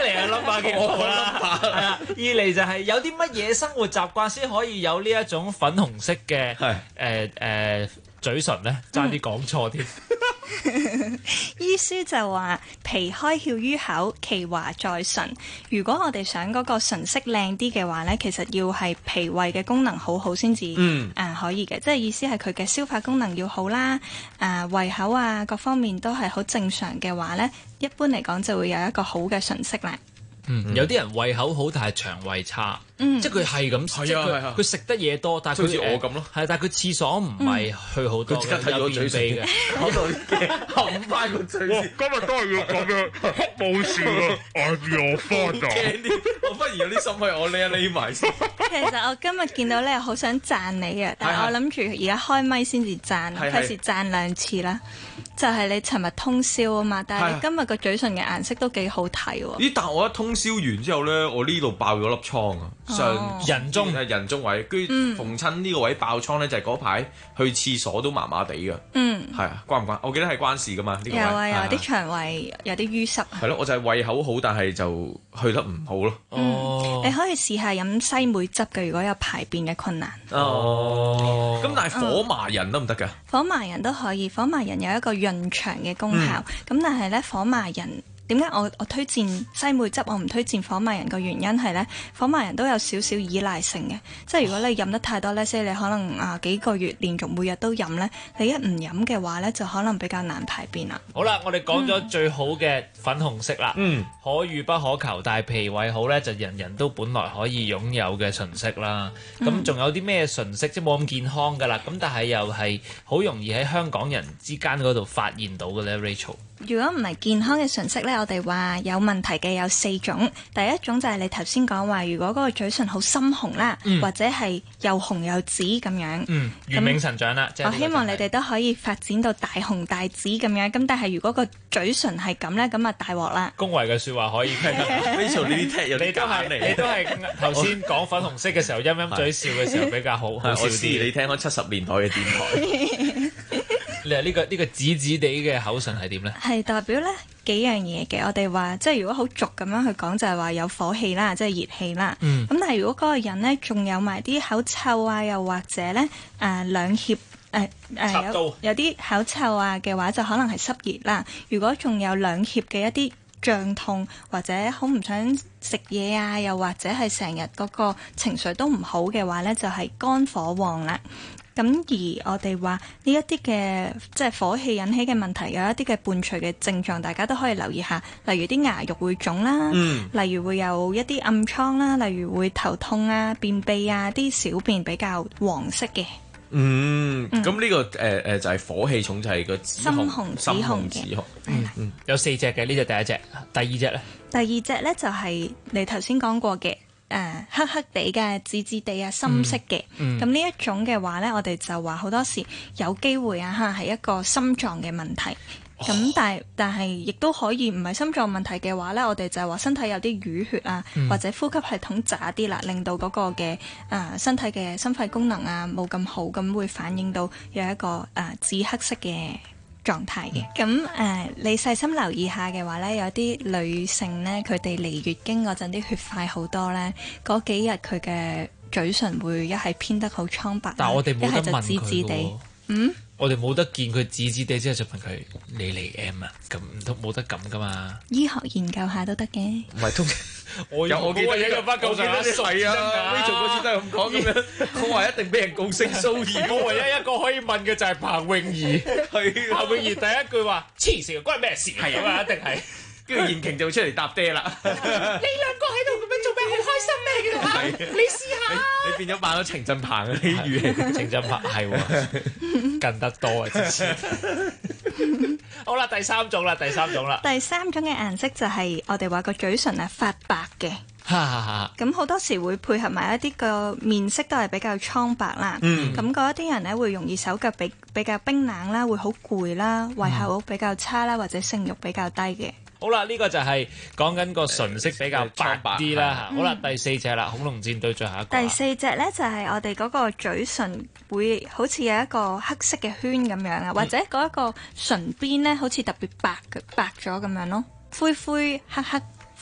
嚟嘅 number 幾好啦，係啦。二嚟就係有啲乜嘢生活習慣先可以有呢一種粉紅色嘅嘴唇咧，爭啲講錯添。 醫書就話皮開竅於口，其華在唇。如果我哋想嗰個唇色靚啲嘅話咧，其實要係脾胃嘅功能好好先至可以嘅，即係意思係佢嘅消化功能要好啦，胃口啊各方面都係好正常嘅話咧，一般嚟講就會有一個好嘅唇色啦。 有啲人胃口好，但係腸胃差，即係佢係咁，佢食得嘢多，但係好似我咁咯， 係，但係佢廁所唔係去好多， 佢即刻睇咗嘴唇嘅，嗰度嘅冚翻個嘴先。 今日都係要咁樣，冇事啊，I'm your father。 我忽然有啲心虛，我匿埋先。 其實我今日見到咧，好想讚你啊，但係我諗住而家開咪先至讚，費事讚2次啦。就係你尋日通宵啊嘛，但係你今日個嘴唇嘅顏色都幾好睇喎。 咦？但係我一通宵完之後咧，我呢度爆咗粒瘡啊，上人中位，跟住逢親呢個位爆瘡咧，就係嗰排去廁所都麻麻地㗎。係啊，關唔關？我記得係關事㗎嘛。呢個位有啊，有啲腸胃有啲淤塞。 係咯，我就係胃口好，但係就去得唔好咯。 你可以試下飲西梅汁嘅，如果有排便嘅困難。 咁但係火麻仁得唔得㗎？ 火麻仁都可以，火麻仁有一個潤腸嘅功效。咁但係咧，火麻仁點解我推薦西梅汁，我唔推薦火麻仁嘅原因係咧，火麻仁都有少少依賴性嘅，即係如果你飲得太多咧，即係你可能幾個月連續每日都飲咧，你一唔飲嘅話咧，就可能比較難排便啦。 好啦，我哋講咗最好嘅粉紅色啦，可遇不可求，但係脾胃好咧，就人人都本來可以擁有嘅唇色啦。咁仲有啲咩唇色即係冇咁健康噶啦？咁但係又係好容易喺香港人之間嗰度發現到嘅咧 ，Rachel。 如果唔係健康嘅唇色咧，我哋話有問題嘅有4種。第一種就係你頭先講話，如果嗰個嘴唇好深紅啦，或者係又紅又紫咁樣， 如命神掌啦。 我希望你哋都可以發展到大紅大紫咁樣。咁但係如果個嘴唇係咁咧，咁啊大鑊啦。 恭維嘅説話可以聽。 Rachel 呢啲聽有啲假嚟。 你都係頭先講粉紅色嘅時候，陰陰嘴笑嘅時候比較好笑啲。 你聽開70年代嘅電台。 你話呢個紫紫地嘅口唇係點咧？ 係代表咧幾樣嘢嘅。我哋話即係如果好俗咁樣去講，就係話有火氣啦，即係熱氣啦。咁但係如果嗰個人咧仲有埋啲口臭啊，又或者咧兩脅有啲口臭啊嘅話，就可能係濕熱啦。如果仲有兩脅嘅一啲脹痛，或者好唔想食嘢啊，又或者係成日嗰個情緒都唔好嘅話咧，就係肝火旺啦。咁而我哋話呢一啲嘅即係火氣引起嘅問題，有一啲嘅伴隨嘅症狀，大家都可以留意下，例如啲牙肉會腫啦，例如會有一啲暗瘡啦，例如會頭痛啊、便秘啊，啲小便比較黃色嘅。咁呢個就係火氣重，就係個紫紅、 紫紅嘅。 有4隻嘅，呢隻第一隻，第二隻咧？ 第二隻咧就係你頭先講過嘅。黑黑地嘅、紫紫地啊、深色嘅，咁呢一種嘅話咧，我哋就話好多時有機會啊嚇係一個心臟嘅問題。咁但係亦都可以唔係心臟問題嘅話咧，我哋就係話身體有啲淤血啊，或者呼吸系統渣啲啦，令到嗰個嘅身體嘅心肺功能啊冇咁好，咁會反映到有一個紫黑色嘅狀態嘅。咁你細心留意下嘅話咧，有啲女性咧，佢哋嚟月經嗰陣啲血塊好多咧，嗰幾日佢嘅嘴唇會一係偏得好蒼白， 但係我哋冇得問佢喎。 一係就紫紫地。 我哋冇得見佢紫紫地之後就問佢你嚟 M 啊？咁都冇得咁噶嘛？ 醫學研究下都得嘅。 唔係通我記得有不夠上下係啊 ，Rachel 嗰次都係咁講咁樣。我話一定俾人告性騷擾。 我唯一一個可以問嘅就係彭詠儀。係彭詠儀第一句話黐線，關咩事？係啊，一定係。 跟住燕瓊就出嚟搭爹啦。 你兩個喺度咁樣做咩？好開心咩？嘅你試下。 你變咗扮咗程振鵬嗰啲語氣。 程振鵬係喎，近得多啊！之前。好啦，第三種啦。 第三種嘅顏色就係我哋話個嘴唇係發白嘅。咁好多時會配合埋一啲個面色都係比較蒼白啦。咁嗰一啲人咧會容易手腳比較冰冷啦，會好攰啦，胃口比較差啦，或者性慾比較低嘅。 好啦，呢個就係講緊個唇色比較白啲啦。好啦，第4隻啦，恐龍戰隊最後一個。 第4隻咧就係我哋嗰個嘴唇會好似有一個黑色嘅圈咁樣啊，或者嗰一個唇邊咧好似特別白咗咁樣咯，灰灰黑黑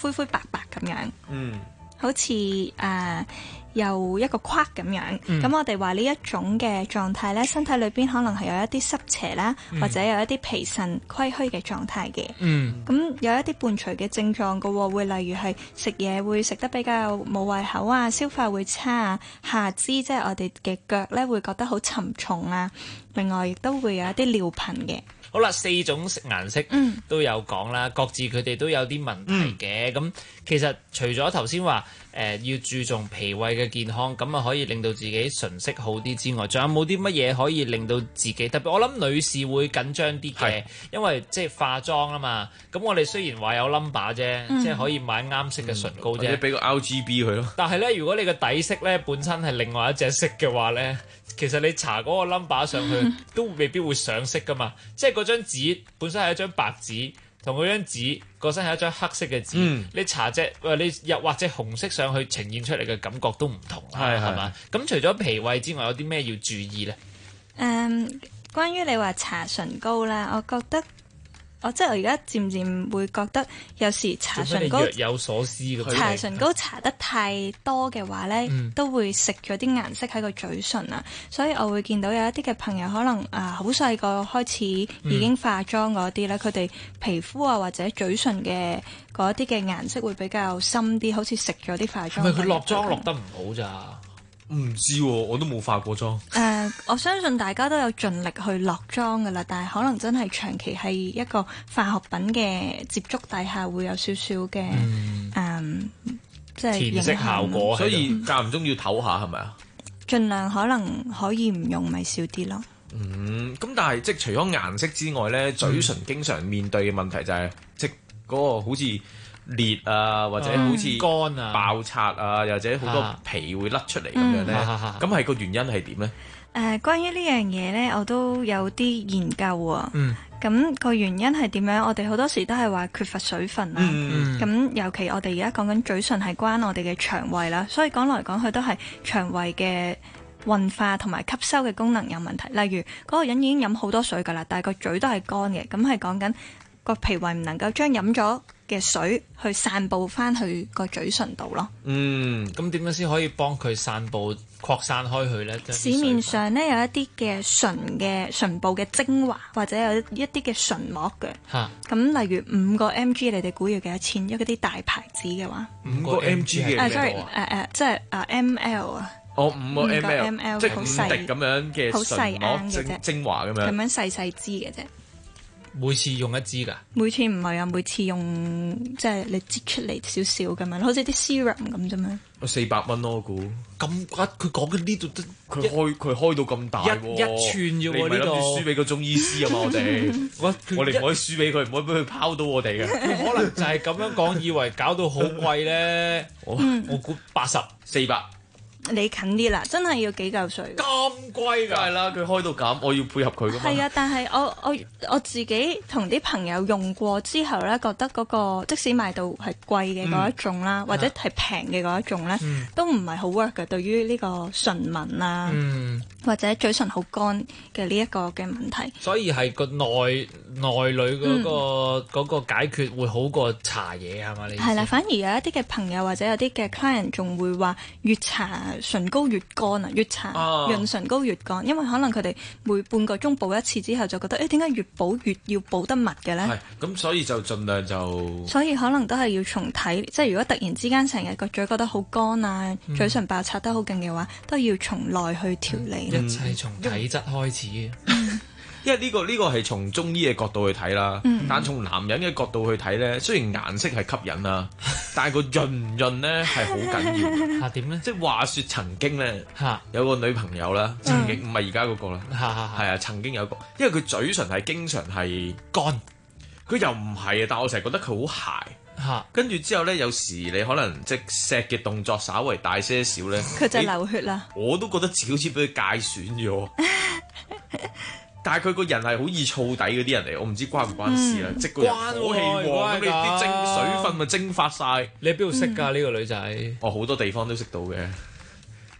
灰灰白白咁樣， 嗯， 好似有一個框咁樣。咁我哋話呢一種嘅狀態咧，身體裏邊可能係有一啲濕邪啦，或者有一啲脾腎虧虛嘅狀態嘅。咁有一啲伴隨嘅症狀嘅喎，會例如係食嘢會食得比較冇胃口啊，消化會差啊，下肢即係我哋嘅腳咧會覺得好沉重啊。另外亦都會有一啲尿頻嘅。 好啦，4種顏色都有講啦，各自佢哋都有啲問題嘅。咁其實除咗頭先話要注重脾胃嘅健康，咁啊可以令到自己唇色好啲之外，仲有冇啲乜嘢可以令到自己特別？我諗女士會緊張啲嘅，因為即係化妝啊嘛。咁我哋雖然話有 number 啫，即係可以買啱色嘅唇膏啫， 或者俾個 RGB 佢咯。 但係咧，如果你個底色咧本身係另外一隻色嘅話咧，其實你搽嗰個 number 上去都未必會上色噶嘛。即係嗰張紙本身係一張白紙，同嗰張紙嗰身係一張黑色嘅紙，你搽你又或者紅色上去呈現出嚟嘅感覺都唔同啦，係嘛？咁除咗脾胃之外，有啲咩要注意咧？ 關於你話搽唇膏啦，我覺得我而家漸漸會覺得有時搽唇膏若有所思咁。 搽唇膏搽得太多嘅話咧，都會食咗啲顏色喺個嘴唇啊，所以我會見到有一啲嘅朋友可能好細個開始已經化妝嗰啲咧，佢哋皮膚啊或者嘴唇嘅嗰一啲嘅顏色會比較深啲，好似食咗啲化妝。 唔係佢落妝落得唔好咋？ 唔知喎，我都冇化過妝。 我相信大家都有盡力去落妝噶啦，但係可能真係長期係一個化學品嘅接觸底下，會有少少嘅即係填色效果， 所以間唔中要唞下係咪啊？ 盡量可能可以唔用咪少啲咯。 咁但係即係除咗顏色之外咧，嘴唇經常面對嘅問題就係即係嗰個好似裂啊，或者好似乾啊、 爆擦啊，又或者好多皮會甩出嚟咁樣咧。咁係個原因係點咧？ 關於呢樣嘢咧，我都有啲研究啊。咁個原因係點樣？我哋好多時都係話缺乏水分啦。咁尤其我哋而家講緊嘴唇係關我哋嘅腸胃啦，所以講來講去都係腸胃嘅運化同埋吸收嘅功能有問題。例如嗰個人已經飲好多水㗎啦，但係個嘴都係乾嘅，咁係講緊個脾胃唔能夠將飲咗嘅水去散佈翻去個嘴唇度咯。 咁點樣先可以幫佢擴散開去呢？ 市面上呢有一啲嘅唇部嘅精華，或者有一啲嘅唇膜嘅。咁例如5個 mg， 你哋估要幾多錢？因為嗰啲大牌子嘅話 ，5個 mg 嘅 ，sorry，即係ml 啊。 5個 ml， 即係5滴咁樣嘅唇膜精華咁樣。 咁樣細支嘅啫。 每次用一支㗎？ 每次唔係啊，每次用即係你擠出嚟少少咁樣，好似啲 serum 咁啫嘛。 400蚊咯，我估。 咁佢講緊呢度都佢開到咁大喎， 一寸啫喎，呢度。你唔係諗住輸俾個中醫師啊嘛？我哋唔可以輸俾佢，唔可以俾佢拋到我哋嘅。佢可能就係咁樣講，以為搞到好貴咧。我估400。 你近啲啦，真係要幾嚿水。 咁貴㗎？梗係啦， 佢開到咁，我要配合佢㗎嘛。 係啊，但係我自己同啲朋友用過之後咧，覺得嗰個即使賣到係貴嘅嗰一種啦，或者係平嘅嗰一種咧，都唔係好 work 嘅。對於呢個唇紋啊，或者嘴唇好乾嘅呢一個嘅問題。 所以係個內裏嗰個解決會好過搽嘢係嘛？你係啦，反而有一啲嘅朋友或者有啲嘅 client 仲會話越搽唇膏越乾啊，越搽潤唇膏越乾，因為可能佢哋每半個鐘補一次之後就覺得點解越補越要補得密嘅咧？ 咁所以就盡量就所以可能都係要從體，即係如果突然之間成日個嘴覺得好乾啊，嘴唇爆擦得好勁嘅話，都要從內去調理。 一切從體質開始。 因為呢個係從中醫嘅角度去睇啦，但從男人嘅角度去睇咧，雖然顏色係吸引啦，但係個潤唔潤咧係好緊要。點咧？即係話説曾經咧，有個女朋友啦，曾經唔係而家嗰個啦，係啊，曾經有個，因為佢嘴唇係經常係乾，佢又唔係啊，但我成日覺得佢好鞋。跟住之後咧，有時你可能即係錫嘅動作稍微大些少咧， 佢就流血啦。 我都覺得自己好似俾佢界損咗。但係佢個人係好易燥底嗰啲人嚟，我唔知關唔關事啦。即係個人火氣旺，咁你啲水分咪蒸發晒。 你喺邊度識㗎呢個女仔？ 好多地方都識到嘅。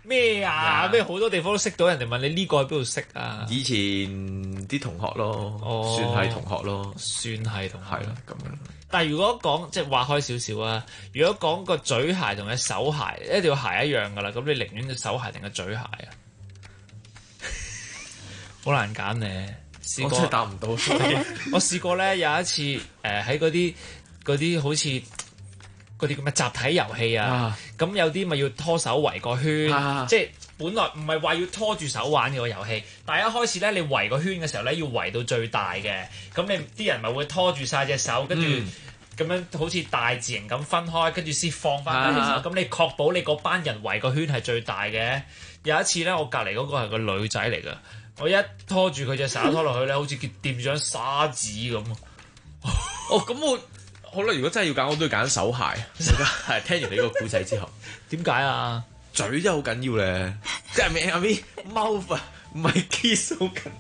咩啊？咩好多地方都識到人哋問你呢個喺邊度識啊？ 以前啲同學咯，算係同學咯， 算係同學啦咁樣。 但係如果講即係劃開少少啊，如果講個嘴鞋同嘅手鞋，一定要鞋一樣噶啦，咁你寧願隻手鞋定個嘴鞋啊？好難揀咧，試過我真係答唔到。 我試過咧，有一次喺嗰啲好似嗰啲咁嘅集體遊戲啊，咁有啲咪要拖手圍個圈，即係本來唔係話要拖住手玩嘅個遊戲，但係一開始咧你圍個圈嘅時候咧要圍到最大嘅，咁你啲人咪會拖住晒隻手，跟住咁樣好似大字形咁分開，跟住先放翻低嘅時候，咁你確保你嗰班人圍個圈係最大嘅。有一次咧，我隔離嗰個係個女仔嚟㗎。我一拖住佢隻手拖落去咧，好似掂住張沙紙咁。 哦，咁我好啦，如果真係要揀，我都要揀手鞋。係聽完你個故仔之後， 點解啊？ 嘴真係好緊要咧，即係咪阿 V mouth 啊，唔係 kiss 好緊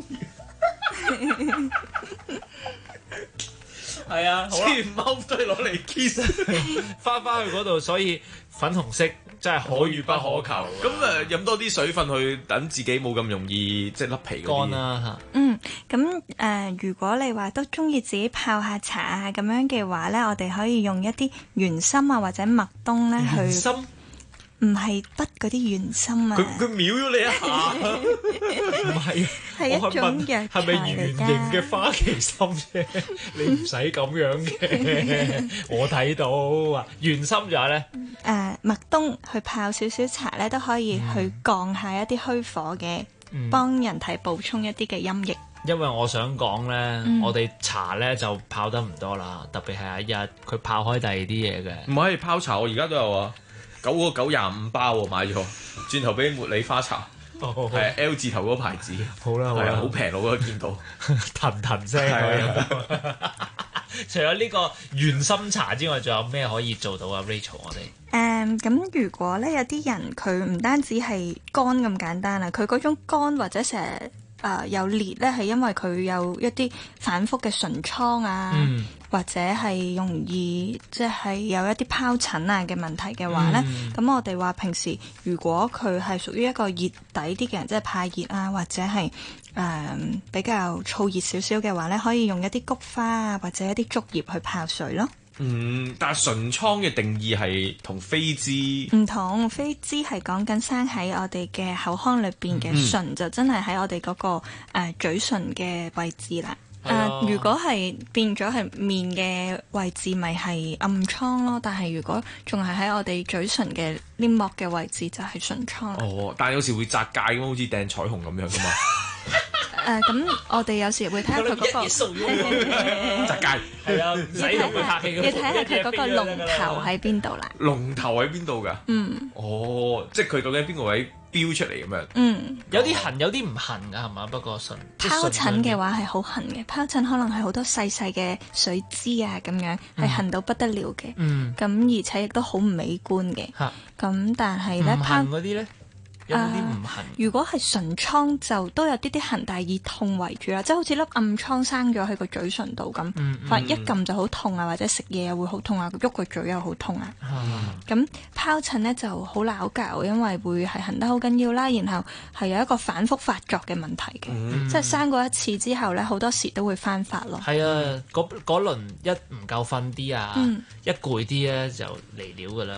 要。 係啊，好啦， mouth 都係攞嚟 kiss， 翻去嗰度，所以粉紅色。真係可遇不可求。 咁飲多啲水分去等自己冇咁容易即係甩皮嗰啲。乾啦咁如果你話都中意自己泡下茶啊咁樣嘅話咧，我哋可以用一啲原心啊或者麥冬咧去。原心？唔係筆嗰啲原心啊！ 佢秒咗你一下， 唔係， 係一種藥材嚟㗎。 係咪圓形嘅花旗參啫？你唔使咁樣嘅，我睇到啊。原心就係咧， 麥冬去泡少少茶咧，都可以去降下一啲虛火嘅，幫人體補充一啲嘅陰液。 因為我想講咧，我哋茶咧就泡得唔多啦，特別係阿一佢泡開第二啲嘢嘅。 唔係泡茶，我而家都有啊。9個9 25包喎，買咗，轉頭俾茉莉花茶，係 L 字頭嗰個牌子， 好啦，係啊， 好平我覺得見到， 騰聲佢。除咗呢個原心茶之外，仲有咩可以做到啊 ？Rachel， 我哋咁如果咧有啲人佢唔單止係乾咁簡單啊，佢嗰種乾或者成日有裂咧，係因為佢有一啲反覆嘅唇瘡啊。或者係容易即係有一啲疱疹啊嘅問題嘅話咧，咁我哋話平時如果佢係屬於一個熱底啲嘅人，即係怕熱啊，或者係比較燥熱少少嘅話咧，可以用一啲菊花啊或者一啲竹葉去泡水咯。 但係唇瘡嘅定義係同飛滋唔同，飛滋係講緊生喺我哋嘅口腔裏邊嘅唇，就真係喺我哋嗰個嘴唇嘅位置啦。如果係變咗係面嘅位置，咪係暗瘡咯。但係如果仲係喺我哋嘴唇嘅黏膜嘅位置，就係唇瘡。 哦，但係有時會紮界咁，好似掟彩虹咁樣噶嘛。 咁我哋有時會睇下佢嗰個紮界，係啊，唔使同佢客氣。 要睇下佢嗰個龍頭喺邊度啦。 龍頭喺邊度㗎？哦，即係佢究竟喺邊個位標出嚟咁樣？ 有啲痕，有啲唔痕㗎，係嘛？不過疱疹嘅話係好痕嘅，疱疹可能係好多細細嘅水脂啊咁樣，係痕到不得了嘅。咁而且亦都好唔美觀嘅。咁但係咧， 唔痕嗰啲咧？有冇啲唔痕？ 如果係唇瘡就都有啲痕，但係以痛為主啦，即係好似粒暗瘡生咗喺個嘴唇度咁，發一撳就好痛啊，或者食嘢又會好痛啊，喐個嘴又好痛啊。咁疱疹咧就好拗撬，因為會係痕得好緊要啦，然後係有一個反覆發作嘅問題嘅，即係生過一次之後咧，好多時都會翻發咯。 係啊，嗰輪一唔夠瞓啲啊，一攰啲咧就嚟料㗎啦。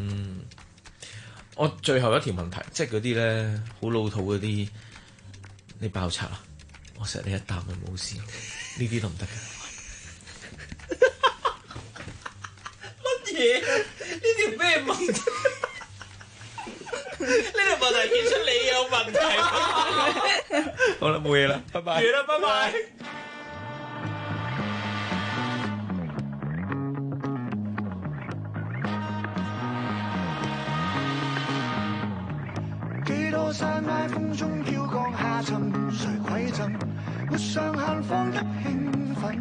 我最後一條問題，即係嗰啲咧好老土嗰啲，你爆拆啦，我錫你一啖就冇事，呢啲都唔得嘅。 乜嘢？呢條咩問題？呢條問題顯出你有問題。 好啦，冇嘢啦，拜拜。 完啦，拜拜。 山崖風中飄降下沉，誰饋贈？沒上限方一興奮，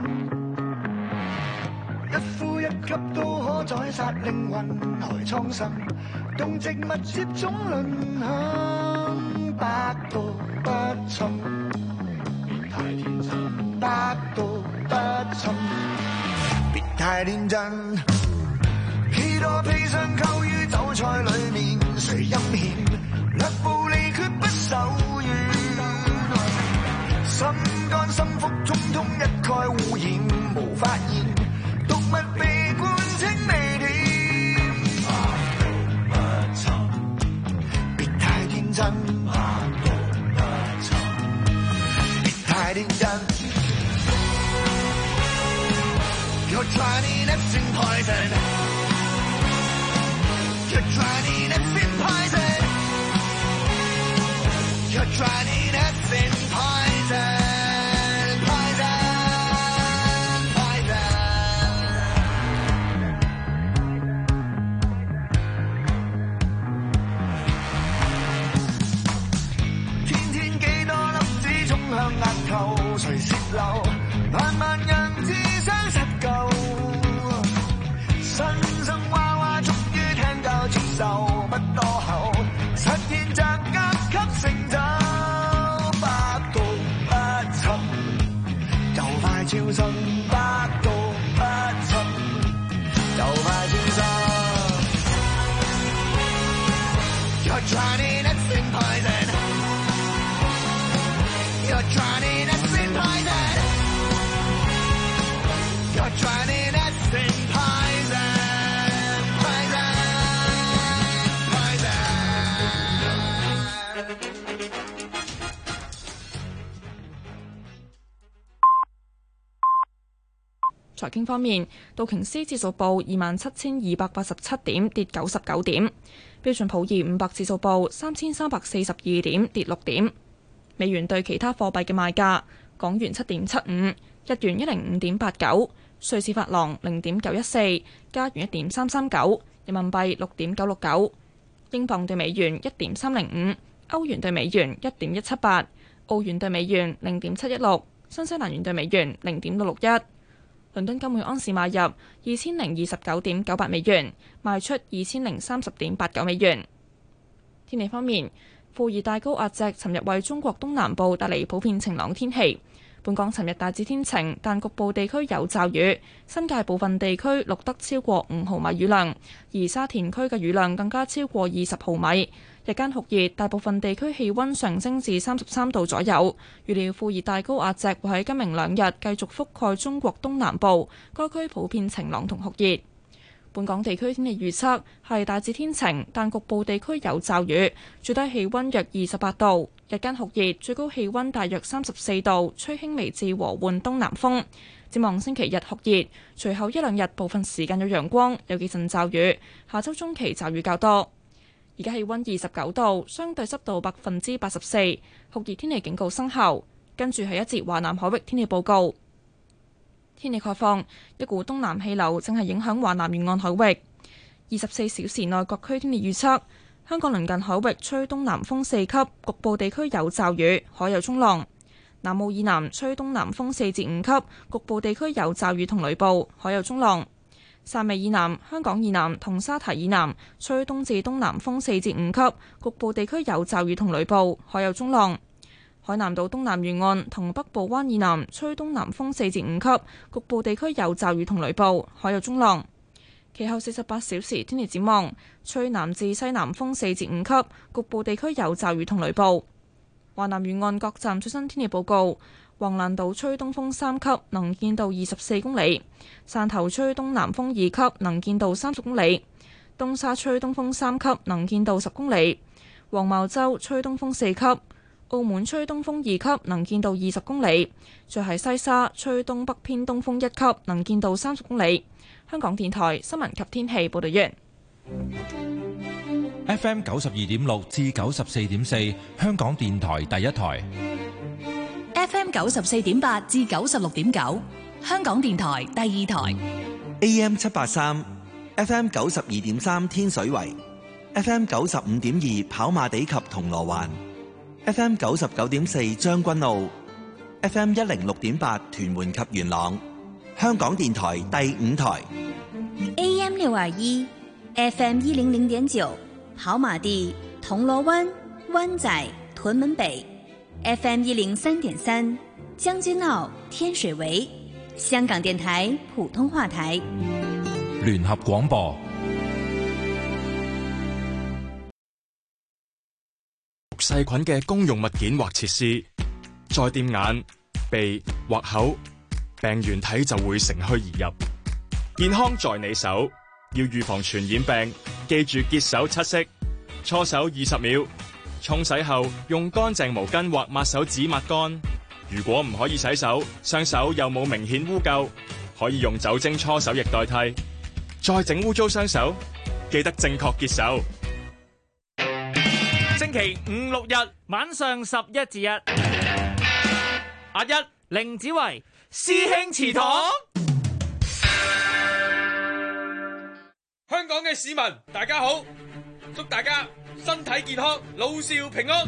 一呼一吸都可宰殺靈魂，來蒼生，動植物接種輪響，百毒不侵，別太天真，百毒不侵，別太天真，幾多砒霜溝於酒菜裡面，誰陰險？ 手軟，心肝心腹通通一概污染，無發現毒物被灌清未甜，百毒不侵，別太天真，百毒不侵，別太天真。You're trying anything poison. You're trying anything poison. You're trying anything poison. Poison, poison. 天天幾多粒子衝向額頭，隨泄漏，萬萬人自相失救。新生娃娃終於聽教接受，不多後實現着甲級成就，百毒不侵，就快超生，百毒不侵，就快超生。You're trying anything poison. You're trying anything poison. You're trying anything poison. Poison, poison. 財經方面，道瓊斯指數報27,287點，跌99點；標準普爾500指數報3,342點，跌6點。美元對其他貨幣嘅賣價：港元7.75，日元105.89，瑞士法郎0.914，加元1.339，人民幣6.969，英鎊對美元1.305，歐元對美元1.178，澳元對美元0.716，新西蘭元對美元0.661。倫敦金每盎司買入2029.98美元，賣出2030.89美元。天氣方面，副熱帶高壓脊尋日為中國東南部帶嚟普遍晴朗天氣。本港尋日大致天晴，但局部地區有驟雨，新界部分地區錄得超過5毫米雨量，而沙田區嘅雨量更加超過20毫米。日間酷熱，大部分地區氣溫上升至33度左右。預料副熱帶高壓脊會喺今明兩日繼續覆蓋中國東南部，該區普遍晴朗同酷熱。本港地區天氣預測係大致天晴，但局部地區有驟雨，最低氣溫約28度，日間酷熱，最高氣溫大約34度，吹輕微至和緩東南風。展望星期日酷熱，隨後一兩日部分時間有陽光，有幾陣驟雨，下週中期驟雨較多。而家氣溫29度，相對濕度84%，酷熱天氣警告生效。跟住係一節華南海域天氣報告。天氣概況，一股東南氣流正係影響華南沿岸海域。24小時內各區天氣預測：香港鄰近海域吹東南風4級，局部地區有驟雨，海有中浪；南澳以南吹東南風4至5級，局部地區有驟雨同雷暴，海有中浪。汕尾以南、香港以南同沙堤以南吹東至東南風4至5級，局部地區有驟雨同雷暴，海有中浪。海南島東南沿岸同北部灣以南吹東南風4至5級，局部地區有驟雨同雷暴，海有中浪。其後48小時天氣展望，吹南至西南風4至5級，局部地區有驟雨同雷暴。華南沿岸各站最新天氣報告：橫瀾島吹東風3級，能見度24公里；汕頭吹東南風2級，能見度30公里；東沙吹東風3級，能見度10公里；黃茅洲吹東風4級；澳門吹東風2級，能見度20公里；最係西沙吹東北偏東風1級，能見度30公里。香港電台新聞及天氣報道完。 FM 92.6至94.4，香港電台第一台。 FM 94.8至96.9，香港電台第二台。 AM 783 FM 92.3天水圍 FM 95.2跑馬地及銅鑼灣 FM 99.4將軍澳 FM 106.8屯門及元朗，香港電台第五台。 AM 621 FM 100.9跑馬地銅鑼灣灣仔屯門北 FM 103.3將軍澳天水圍，香港電台普通話台。 聯合廣播。 細菌嘅公用物件或設施，再掂眼、鼻或口，病原體就會乘虛而入。健康在你手，要預防傳染病，記住潔手7式，搓手20秒，沖洗後用乾淨毛巾或抹手紙抹乾。如果唔可以洗手，雙手又冇明顯污垢，可以用酒精搓手液代替。再整污糟雙手，記得正確潔手。 星期5、6日晚上11至1， 阿一凌子維師兄祠堂。香港嘅市民大家好，祝大家身體健康，老少平安。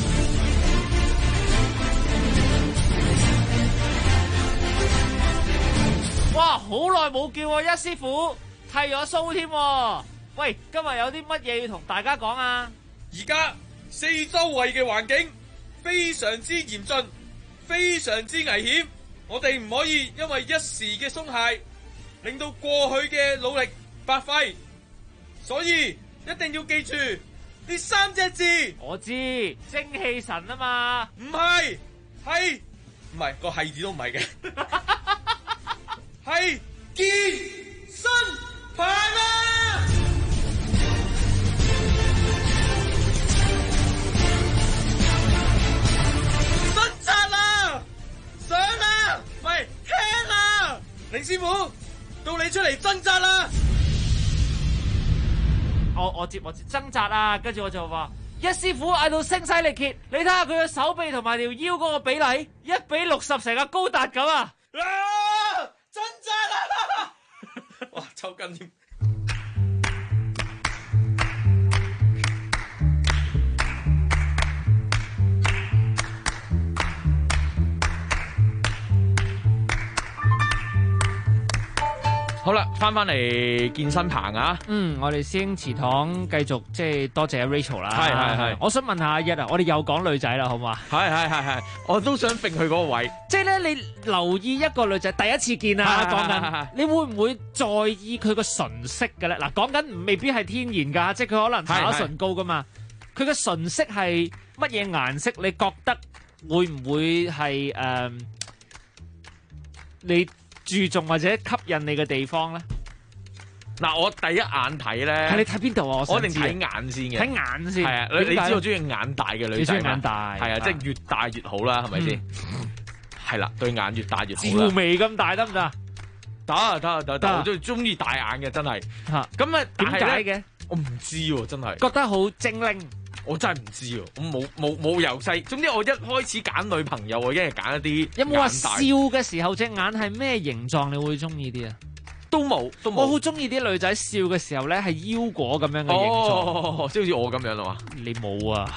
哇，好耐冇見喎，一師傅剃咗鬚添。喂，今日有啲乜嘢要同大家講啊？ 而家四周圍嘅環境非常之嚴峻，非常之危險，我哋唔可以因為一時嘅鬆懈，令到過去嘅努力白費。所以一定要記住呢3隻字。 我知，精氣神啊嘛。 唔係，唔係個係字都唔係嘅，係健身棒啊！伸扎啦，上啦，喂，聽啦，凌師傅，到你出嚟掙扎啦！ 我接掙扎啊，跟住我就話一師傅嗌到聲嘶力竭，你睇下佢嘅手臂同埋條腰嗰個比例1比60，成個高達咁啊！ 掙扎啦！哇，抽筋添。好啦，翻嚟健身棚啊！ 我哋師兄祠堂繼續即係多謝 Rachel 啦。 係。 我想問下阿一啊，我哋又講女仔啦，好嘛？ 係，我都想揈佢嗰個位。 即係咧，你留意一個女仔第一次見啊，講緊，你會唔會在意佢個唇色嘅咧？嗱，講緊未必係天然噶，即係佢可能搽咗唇膏噶嘛。佢嘅唇色係乜嘢顏色？你覺得會唔會係你注重或者吸引你嘅地方咧？ 嗱，我第一眼睇咧， 係你睇邊度啊？ 我一定睇眼先嘅，睇眼先。 係啊，你知我中意眼大嘅女仔嘛？ 眼大， 係啊，即係越大越好啦，係咪先？係啦，對眼越大越好啦。 趙眉咁大得唔得？ 得，我中意大眼嘅真係。咁啊，點解嘅？我唔知喎，真係。 覺得好精靈。 我真係唔知喎，我冇由細。總之我一開始揀女朋友，我一係揀一啲。 有冇話笑嘅時候隻眼係咩形狀？你會中意啲啊？ 都冇。 我好中意啲女仔笑嘅時候咧，係腰果咁樣嘅形狀， 即係好似我咁樣啦嘛。 你冇啊？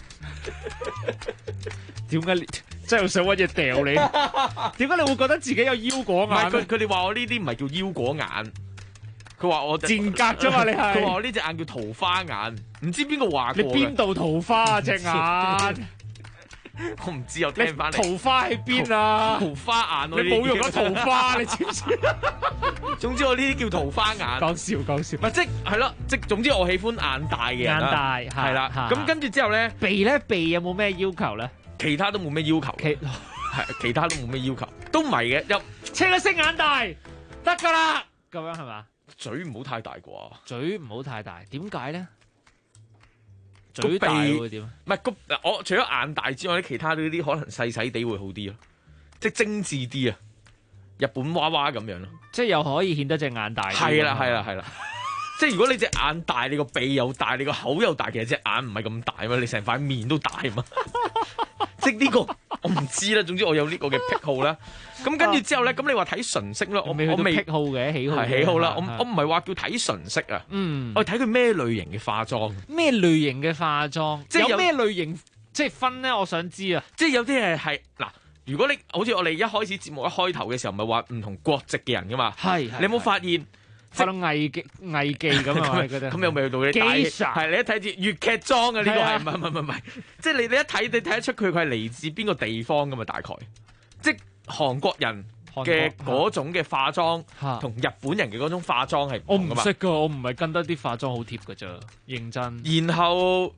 點解你真係想搵嘢掉你？點解你會覺得自己有腰果眼？ 唔係佢哋話我呢啲唔係叫腰果眼。佢話我賤格啫嘛，你係佢話我呢隻眼叫桃花眼，唔知邊個話過。 你邊度桃花啊隻眼？ 我唔知，我聽翻嚟。 桃花喺邊啊？ 桃花眼， 你冇用咗桃花，你知唔知？ 總之我呢啲叫桃花眼。 講笑。唔係即係咯，即總之我喜歡眼大嘅人。 眼大係啦。咁跟住之後咧， 鼻有冇咩要求咧？ 其他都冇咩要求。其他都冇咩要求，都唔係嘅。又車一聲眼大得噶啦，咁樣係嘛？ 嘴唔好太大啩， 嘴唔好太大，點解咧？嘴大會點？ 唔係我除咗眼大之外咧，其他嗰啲可能細細地會好啲咯，即係精緻啲啊，日本娃娃咁樣咯， 即係又可以顯得隻眼大。 係啦，即係如果你隻眼大，你個鼻又大，你個口又大，其實隻眼唔係咁大嘛，你成塊面都大嘛。即係呢個我唔知啦，總之我有呢個嘅癖好啦。咁跟住之後咧，咁你話睇唇色咧，我未癖好嘅喜好啦。我唔係話叫睇唇色啊，我睇佢咩類型嘅化妝。 咩類型嘅化妝？即係有咩類型即係分咧？我想知啊。 即係有啲係嗱，如果你好似我哋一開始節目一開頭嘅時候，咪話唔同國籍嘅人噶嘛？ 係你有冇發現？ 發到藝伎咁啊！ 咁又未到你係你一睇住粵劇裝啊！呢個係唔係？即係你一睇你睇得出佢係嚟自邊個地方噶嘛？大概即係韓國人嘅嗰種嘅化妝，同日本人嘅嗰種化妝係唔同噶嘛？ 我唔識噶，我唔係跟得啲化妝好貼噶咋，認真。 然後睇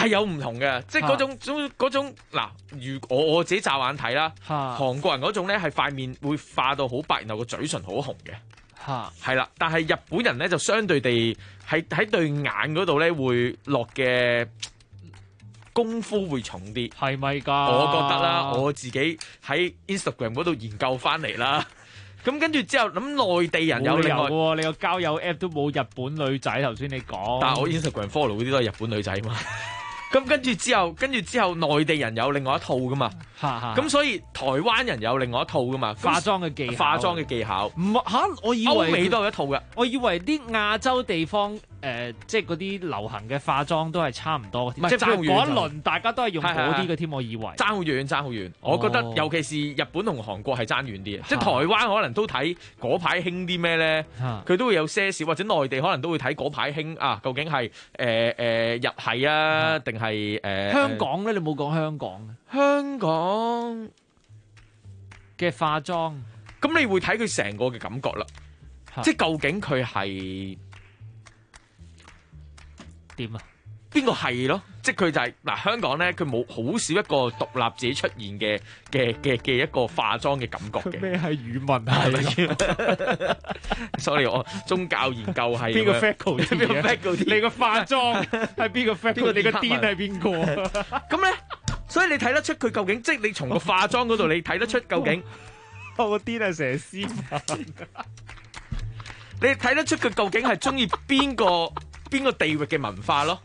係有唔同嘅，即係嗰種嗱，如我自己驟眼睇啦，韓國人嗰種咧係塊面會化到好白，然後個嘴唇好紅嘅，係啦。但係日本人咧就相對地喺對眼嗰度咧會落嘅功夫會重啲， 係咪㗎？ 我覺得啦，我自己喺 Instagram 嗰度研究翻嚟啦。咁跟住之後，咁內地人有另外喎，你個交友 app 都冇日本女仔，頭先你講。 但係我 Instagram follow 嗰啲都係日本女仔嘛。咁跟住之後，內地人有另外一套噶嘛。咁所以台灣人有另外一套噶嘛。 化妝嘅技巧。唔嚇，我以為歐美都有一套嘅。 我以為啲亞洲地方即係嗰啲流行嘅化妝都係差唔多。即係嗰一輪大家都係用嗰啲嘅添，我以為。 爭好遠。我覺得尤其是日本同韓國係爭遠啲嘅。即係台灣可能都睇嗰排興啲咩咧，佢都會有些少，或者內地可能都會睇嗰排興啊，究竟係日系啊定係香港咧？你冇講香港。 香港嘅化妝， 咁你會睇佢成個嘅感覺啦，即係究竟佢係點啊？ 邊個係咯？即係佢就係嗱，香港咧，佢冇好少一個獨立自己出現嘅一個化妝嘅感覺嘅。 咩係語文啊 ？Sorry， 我宗教研究係邊個 faculty？ 你個化妝係邊個 faculty？ 你個癲係邊個？ 咁咧？所以你睇得出佢究竟，即係你從個化妝嗰度，你睇得出究竟我個癲係成斯文， 你睇得出佢究竟係中意邊個地域嘅文化咯。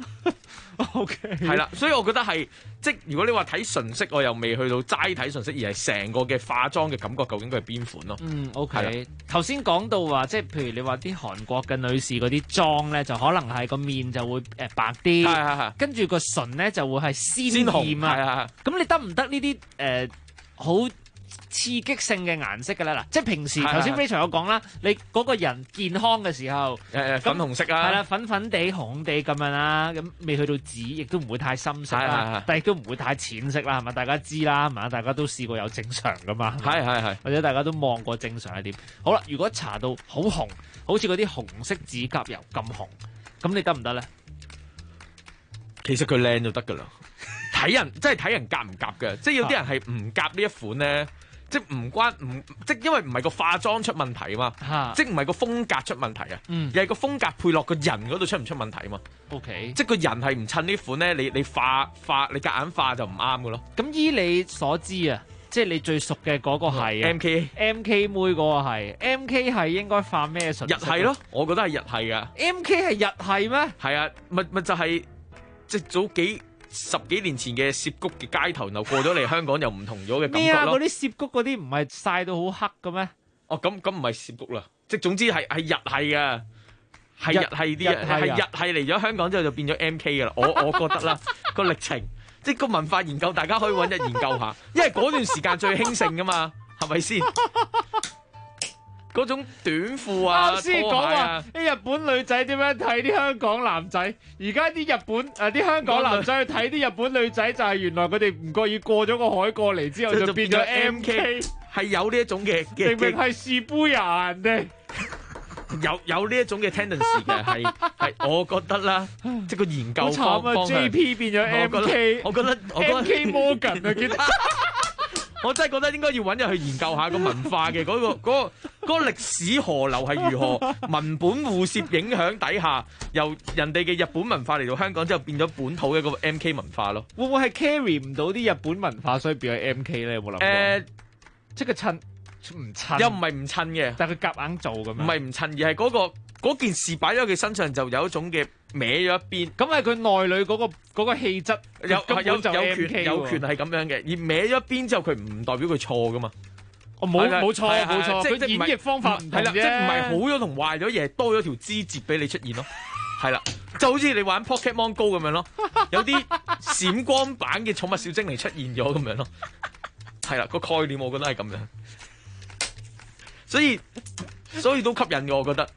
OK， 係啦，所以我覺得係即係如果你話睇唇色，我又未去到齋睇唇色，而係成個嘅化妝嘅感覺，究竟佢係邊款咯 ？OK， 頭先講到話，即係譬如你話啲韓國嘅女士嗰啲妝咧，就可能係個面就會白啲，跟住個唇咧就會係鮮豔啊。咁你得唔得呢啲好刺激性嘅顏色嘅咧？嗱，即係平時頭先 Rachel 有講啦，你嗰個人健康嘅時候， 粉紅色啊， 係啦，粉粉地、紅地咁樣啦，咁未去到紫，亦都唔會太深色啦，但係亦都唔會太淺色啦，係咪？大家知啦，係咪？大家都試過有正常噶嘛， 係， 或者大家都望過正常係點？好啦，如果搽到好紅，好似嗰啲紅色指甲油咁紅，咁你得唔得咧？ 其實佢靚就得噶啦，睇人即係睇人夾唔夾嘅，即係有啲人係唔夾呢一款咧。即係即係因為唔係個化妝出問題啊嘛，即係唔係個風格出問題啊，而係個風格配落個人嗰度出唔出問題啊嘛。 OK， 即係個人係唔襯呢款咧，你化你夾硬化就唔啱嘅咯。 咁依你所知啊，即係你最熟嘅嗰個係 MK 妹嗰個係 MK 係應該化咩唇色？ 日系咯，我覺得係日系噶。 MK 係日系咩？ 係啊，咪就係即係早十幾年前嘅涉谷嘅街頭，然後過咗嚟香港又唔同咗嘅感覺咯。 嗰啲涉谷嗰啲唔係曬到好黑嘅咩？ 哦，咁唔係涉谷啦，即係總之係日系嘅，係日系啲係日系嚟咗香港之後就變咗 MK 嘅啦。我覺得啦個歷程，即係個文化研究，大家可以揾日研究下，因為嗰段時間最興盛噶嘛，係咪先？嗰種短褲啊， 先講話啲日本女仔點樣睇啲香港男仔，而家啲日本啲香港男仔去睇啲日本女仔，就係原來佢哋唔覺意過咗個海過嚟之後就變咗 MK， 係有呢一種嘅明明係士杯呀人哋有呢一種嘅 tendency 嘅，係我覺得啦，即係個研究方向。 JP 變咗 MK， 我覺得 MK Morgan 啊，記得。 我真係覺得應該要揾人去研究下個文化嘅嗰個歷史河流係如何文本互攝影響底下，由人哋嘅日本文化嚟到香港之後變咗本土嘅個 MK 文化咯。 會唔會係 carry 唔到啲日本文化，所以變咗 MK 咧？有冇諗過？即係佢襯唔襯？ 又唔係唔襯嘅， 但係佢夾硬做咁樣。 唔係唔襯，而係嗰件事擺咗佢身上就有一種嘅歪咗一邊。 咁係佢內裏嗰個氣質有權係咁樣嘅，而歪咗一邊之後佢唔代表佢錯噶嘛。 冇錯，佢演繹方法唔同啫。 即係唔係好咗同壞咗嘢，多咗條枝節俾你出現咯。係啦，就好似你玩 Pokemon Go 咁樣咯，有啲閃光版嘅寵物小精靈出現咗咁樣咯。係啦，個概念我覺得係咁樣，所以都吸引嘅，我覺得。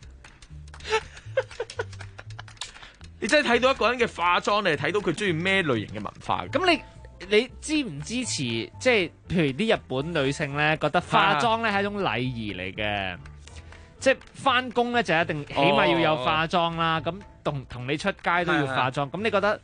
你真係睇到一個人嘅化妝，你係睇到佢中意咩類型嘅文化。 咁你支唔支持？即係譬如啲日本女性咧，覺得化妝咧係一種禮儀嚟嘅，即係翻工咧就一定起碼要有化妝啦。咁同你出街都要化妝。咁你覺得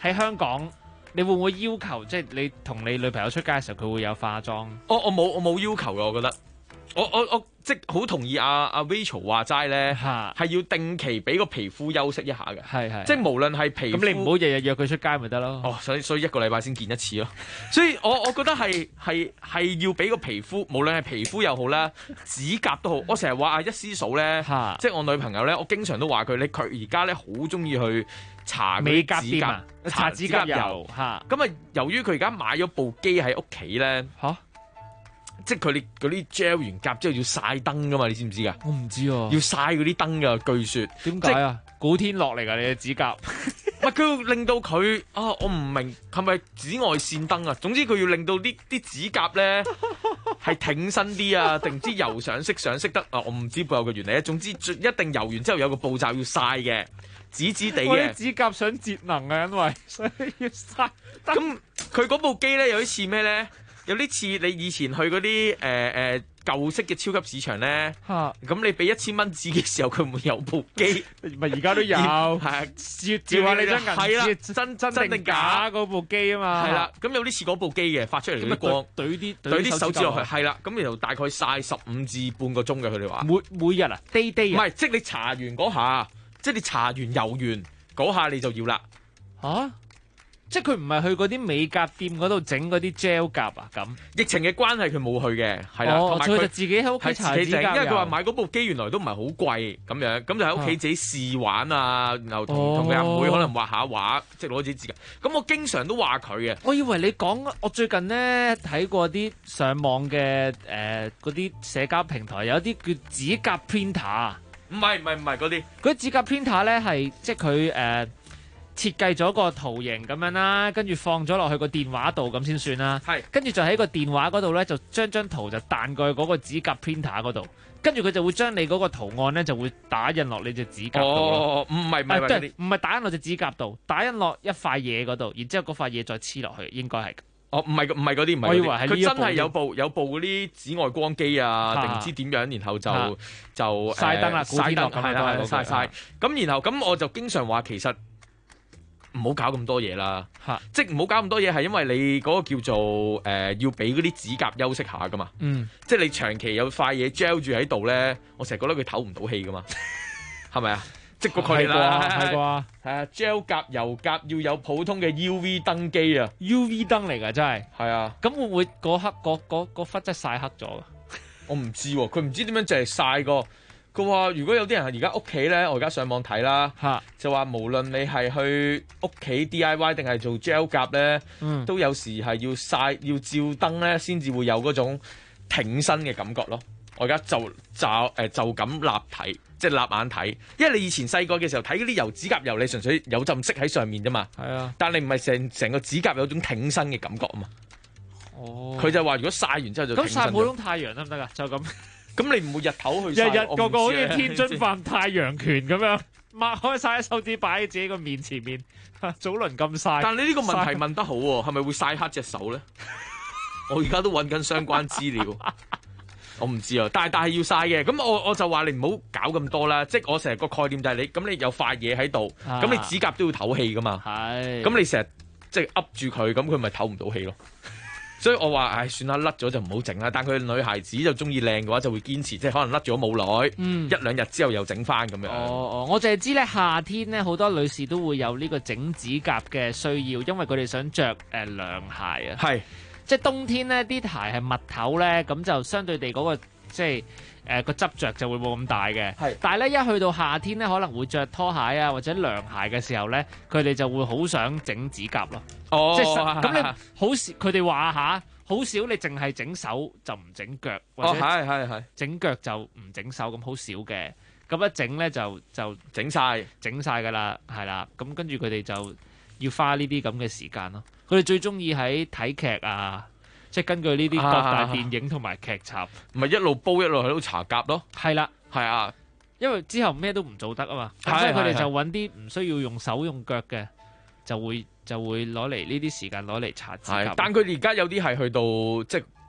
喺香港，你會唔會要求即係你同你女朋友出街嘅時候，佢會有化妝？ 我冇要求嘅，我覺得。我即係好同意阿 Rachel 話齋咧，係要定期俾個皮膚休息一下嘅， 係即係無論係皮膚， 咁你唔好日日約佢出街咪得咯。 哦，所以一個禮拜先見一次咯。所以我覺得係要俾個皮膚，無論係皮膚又好啦，指甲都好。我成日話阿一師嫂咧，即係我女朋友咧，我經常都話佢，佢而家咧好中意去搽美甲店啊，搽指甲油嚇。 咁啊，由於佢而家買咗部機喺屋企咧嚇。即係佢哋嗰啲 gel 完甲之後要曬燈噶嘛，你知唔知噶？ 我唔知啊， 要曬嗰啲燈噶，據說。 點解啊？古天樂嚟噶你嘅指甲， 唔係佢要令到佢啊，我唔明係咪紫外線燈啊？總之佢要令到啲指甲咧係挺身啲啊，定唔知油上色得啊？我唔知背後嘅原理啊。總之一定油完之後有個步驟要曬嘅，紫紫地嘅。 我啲指甲想節能啊，因為所以要曬。 咁佢嗰部機咧有啲似咩咧？有啲似你以前去嗰啲舊式嘅超級市場咧，咁你俾1000蚊紙嘅時候，佢會有部機， 咪而家都有，係照下你張銀紙真定假嗰部機啊嘛， 係啦，咁有啲似嗰部機嘅，發出嚟嗰啲光， 懟啲手指落去，係啦，咁然後大概曬15至半個鐘嘅，佢哋話每日啊 day 唔係，即係你搽完嗰下，即係你搽完油完嗰下你就要啦， 嚇。即係佢唔係去嗰啲美甲店嗰度整嗰啲 gel 甲啊咁。 疫情嘅關係佢冇去嘅，係啦，同埋佢就自己喺屋企搽指甲油， 因為佢話買嗰部機原來都唔係好貴咁樣，咁就喺屋企自己試玩啊，然後同佢阿妹可能畫下畫，即係攞自己指甲。咁我經常都話佢嘅。 我以為你講，我最近咧睇過啲上網嘅嗰啲社交平台，有啲叫指甲 printer。 唔係嗰啲， 嗰啲指甲 printer 咧係即係佢設計咗個圖形咁樣啦，跟住放咗落去個電話度咁先算啦。 係， 跟住就喺個電話嗰度咧，就將張圖就彈過去嗰個指甲 printer 嗰度，跟住佢就會將你嗰個圖案咧就會打印落你隻指甲度咯。 唔係打印落隻指甲度，打印落一塊嘢嗰度，然之後嗰塊嘢再黐落去，應該係。 唔係嗰啲，唔係。 我以為係佢真係有部嗰啲紫外光機啊，定唔知點樣，然後就曬燈啦， 曬燈係啦， 曬。咁然後咁我就經常話其實。唔好搞咁多嘢啦，即係唔好搞咁多嘢，係因為你嗰個叫做要俾嗰啲指甲休息下噶嘛，即係你長期有塊嘢 gel 住喺度咧，我成日覺得佢唞唔到氣噶嘛，係咪啊？即係個概念啦， 係啩 ？gel 甲、油甲要有普通嘅 UV 燈機啊 ，UV 燈嚟㗎真係， 係啊， 咁會唔會嗰刻嗰忽真係曬黑咗㗎？ 我唔知喎，佢唔知點樣淨係曬個。佢話：如果有啲人係而家屋企咧，我而家上網睇啦，就話無論你係去屋企 DIY 定係做 gel 甲咧，都有時係要曬要照燈咧，先至會有嗰種挺身嘅感覺咯。我而家就咁立睇，即係立眼睇，因為你以前細個嘅時候睇嗰啲油指甲油，你純粹有浸色喺上面啫嘛。 係啊， 但係你唔係成個指甲有種挺身嘅感覺啊嘛。哦，佢就話如果曬完之後就挺身。 咁曬普通太陽得唔得㗎？就咁。 咁你唔會日頭去曬， 日個個好似天津飯太陽拳咁樣，擘開晒手指擺喺自己個面前面，早輪咁曬。 但你呢個問題問得好喎，係咪會曬黑隻手咧？我而家都揾緊相關資料，我唔知啊。但係要曬嘅，咁我就話你唔好搞咁多啦。即係我成日個概念就係咁你有塊嘢喺度，咁你指甲都要唞氣噶嘛。係。咁你成日即係噏住佢，咁佢咪唞唔到氣咯。所以我話，算啦，甩咗就唔好整啦。但佢女孩子就中意靚嘅話，就會堅持，即係可能甩咗冇耐，一兩日之後又整翻咁樣。 我淨係知咧，夏天咧好多女士都會有呢個整指甲嘅需要，因為佢哋想着涼鞋啊。係，即係冬天咧啲鞋係襪頭咧，咁就相對地嗰個即係個執着就會冇咁大嘅。係，但係咧一去到夏天咧，可能會着拖鞋啊或者涼鞋嘅時候咧，佢哋就會好想整指甲咯。哦，即係咁你好少，佢哋話嚇，好少你淨係整手就唔整腳，或者整腳就唔整手，咁好少嘅。咁一整咧就整晒㗎啦，係啦。咁跟住佢哋就要花呢啲咁嘅時間咯。佢哋最中意喺睇劇啊，即係根據呢啲各大電影同埋劇集， 咪一路煲一路喺度搽甲咯。 係啦， 係啊， 因為之後咩都唔做得啊嘛，所以佢哋就揾啲唔需要用手用腳嘅，就會攞嚟呢啲時間攞嚟搽指甲。 但佢哋而家有啲係去到即係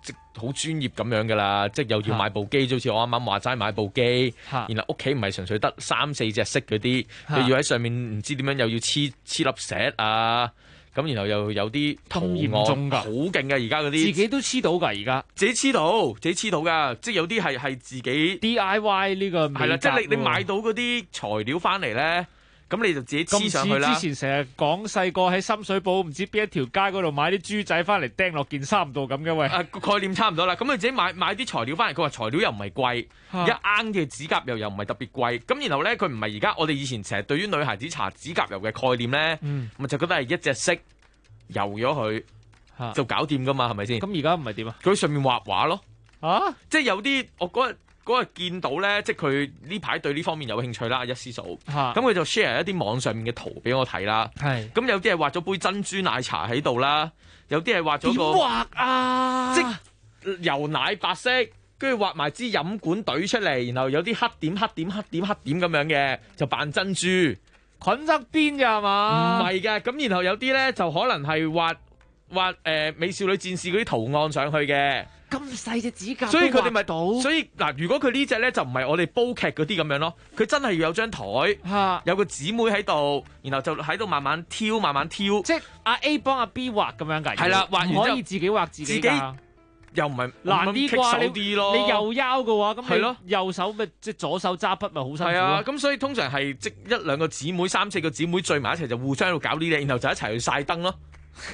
即好專業咁樣噶啦，即又要買部機，就好似我啱啱話齋買部機，然後屋企唔係純粹得3-4隻色嗰啲，佢要喺上面唔知點樣又要黐粒石啊，咁然後又有啲圖案， 嚴重㗎， 好勁嘅而家嗰啲， 自己都黐到㗎而家， 自己黐到㗎，即有啲係自己 DIY 呢個係啦，即你買到嗰啲材料翻嚟咧。咁你就自己黐上去啦。 之前成日講細個喺深水埗唔知邊一條街嗰度買啲豬仔翻嚟釘落件衫度咁嘅喂。 個概念差唔多啦。咁你自己買啲材料翻嚟，佢話材料又唔係貴，一啱嘅指甲油又唔係特別貴。咁然後咧，佢唔係而家我哋以前成日對於女孩子搽指甲油嘅概念咧，咪就覺得係一隻色油咗佢就搞掂噶嘛，係咪先？ 咁而家唔係點啊？ 佢喺上面畫畫咯。即係有啲我嗰日見到咧，即係佢呢排對呢方面有興趣啦，一師嫂。咁佢就 share 一啲網上面嘅圖俾我睇啦。咁有啲係畫咗杯珍珠奶茶喺度啦，有啲係畫咗個點畫啊？ 即油奶白色，跟住畫埋支飲管懟出嚟，然後有啲黑點咁樣嘅，就扮珍珠。 菌側邊㗎係嘛？ 唔係嘅，咁然後有啲咧就可能係畫美少女戰士嗰啲圖案上去嘅。 咁細隻指甲， 所以佢哋咪所以嗱，如果佢呢隻咧就唔係我哋煲劇嗰啲咁樣咯，佢真係要有張台，有個姊妹喺度，然後就喺度慢慢挑， 即係阿 A 幫阿 B 畫咁樣㗎。 係啦，畫完之後可以自己畫自己㗎。 又唔係難啲啩？ 你右腰嘅話，咁你右手咪即係左手揸筆咪好辛苦。係啊，咁所以通常係即1-2個姊妹、3-4個姊妹聚埋一齊就互相喺度搞呢啲，然後就一齊去曬燈咯。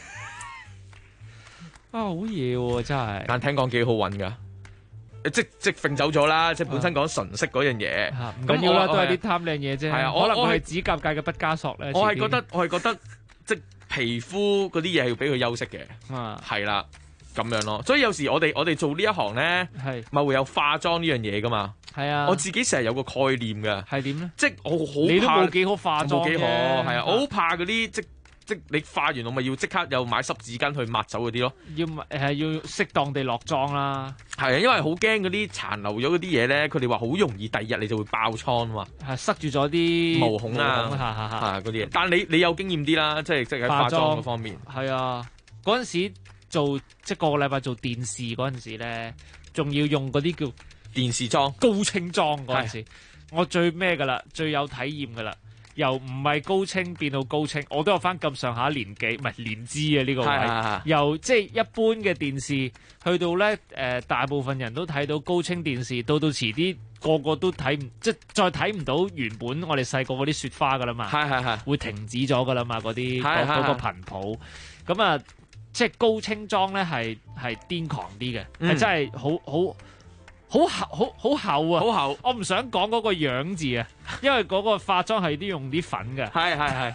好嘢喎，真係！ 但聽講幾好揾㗎，即揈走咗啦，即本身講純色嗰樣嘢， 唔緊要啦，都係啲貪靚嘢啫。 係啊， 可能佢係指甲界嘅畢加索咧。 我係覺得即皮膚嗰啲嘢係要俾佢休息嘅，係啦咁樣咯。所以有時我哋做呢一行咧，咪會有化妝呢樣嘢噶嘛。係啊，我自己成日有個概念㗎。 係點咧？ 即我好你都冇幾好化妝嘅， 冇幾好係啊，我好怕嗰啲即你化完我咪要即刻又買濕紙巾去抹走嗰啲咯， 要適當地落妝啦。 係啊，因為好驚嗰啲殘留咗嗰啲嘢咧，佢哋話好容易第二日你就會爆瘡啊嘛， 係塞住咗啲毛孔啊，嗰啲嘢。但你有經驗啲啦，即係喺化妝嗰方面。 係啊，嗰陣時做即個禮拜做電視嗰陣時咧，仲要用嗰啲叫電視妝、 高清妝嗰陣時，我最咩噶啦，最有體驗噶啦。由唔係高清變到高清，我都有翻咁上下年紀，唔係年資啊呢個位。由即係一般嘅電視，去到咧大部分人都睇到高清電視，到遲啲個個都睇唔，即係再睇唔到原本我哋細個嗰啲雪花噶啦嘛。會停止咗噶啦嘛，嗰啲嗰個頻譜。咁啊，即係高清妝咧係癲狂啲嘅，係真係好厚啊！好厚，我唔想講嗰個樣字啊，因為嗰個化妝係都用啲粉嘅。係。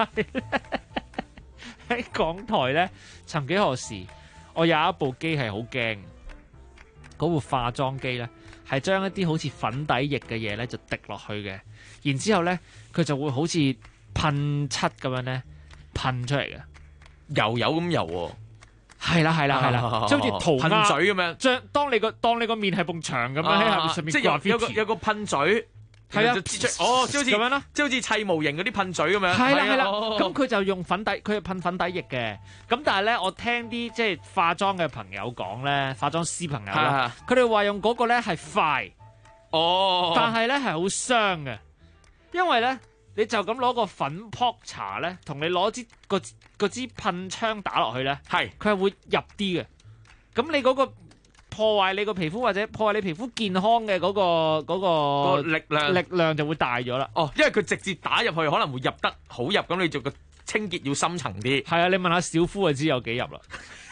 喺港台咧，曾幾何時，我有一部機係好驚，嗰部化妝機咧係將一啲好似粉底液嘅嘢咧就滴落去嘅，然之後咧佢就會好似噴漆咁樣咧噴出嚟嘅， 油咁油喎。 係啦，即係好似塗噴嘴咁樣。 當你個面係埲牆咁樣喺上面， 即係有個噴嘴，係啊，即係好似咁樣咯，即係好似砌模型嗰啲噴嘴咁樣。 係啦，咁佢就用粉底，佢係噴粉底液嘅。咁但係咧，我聽啲即係化妝嘅朋友講咧，化妝師朋友啦，佢哋話用嗰個咧係快，但係咧係好傷嘅，因為咧你就咁攞個粉撲茶咧，同你攞支嗰支噴槍打落去咧，佢係會入啲嘅。咁你嗰個破壞你個皮膚或者破壞你皮膚健康嘅嗰個力量就會大咗啦。 因為佢直接打入去可能會入得好入，咁你做個清潔要深層啲。 係啊，你問下小夫就知有幾入啦。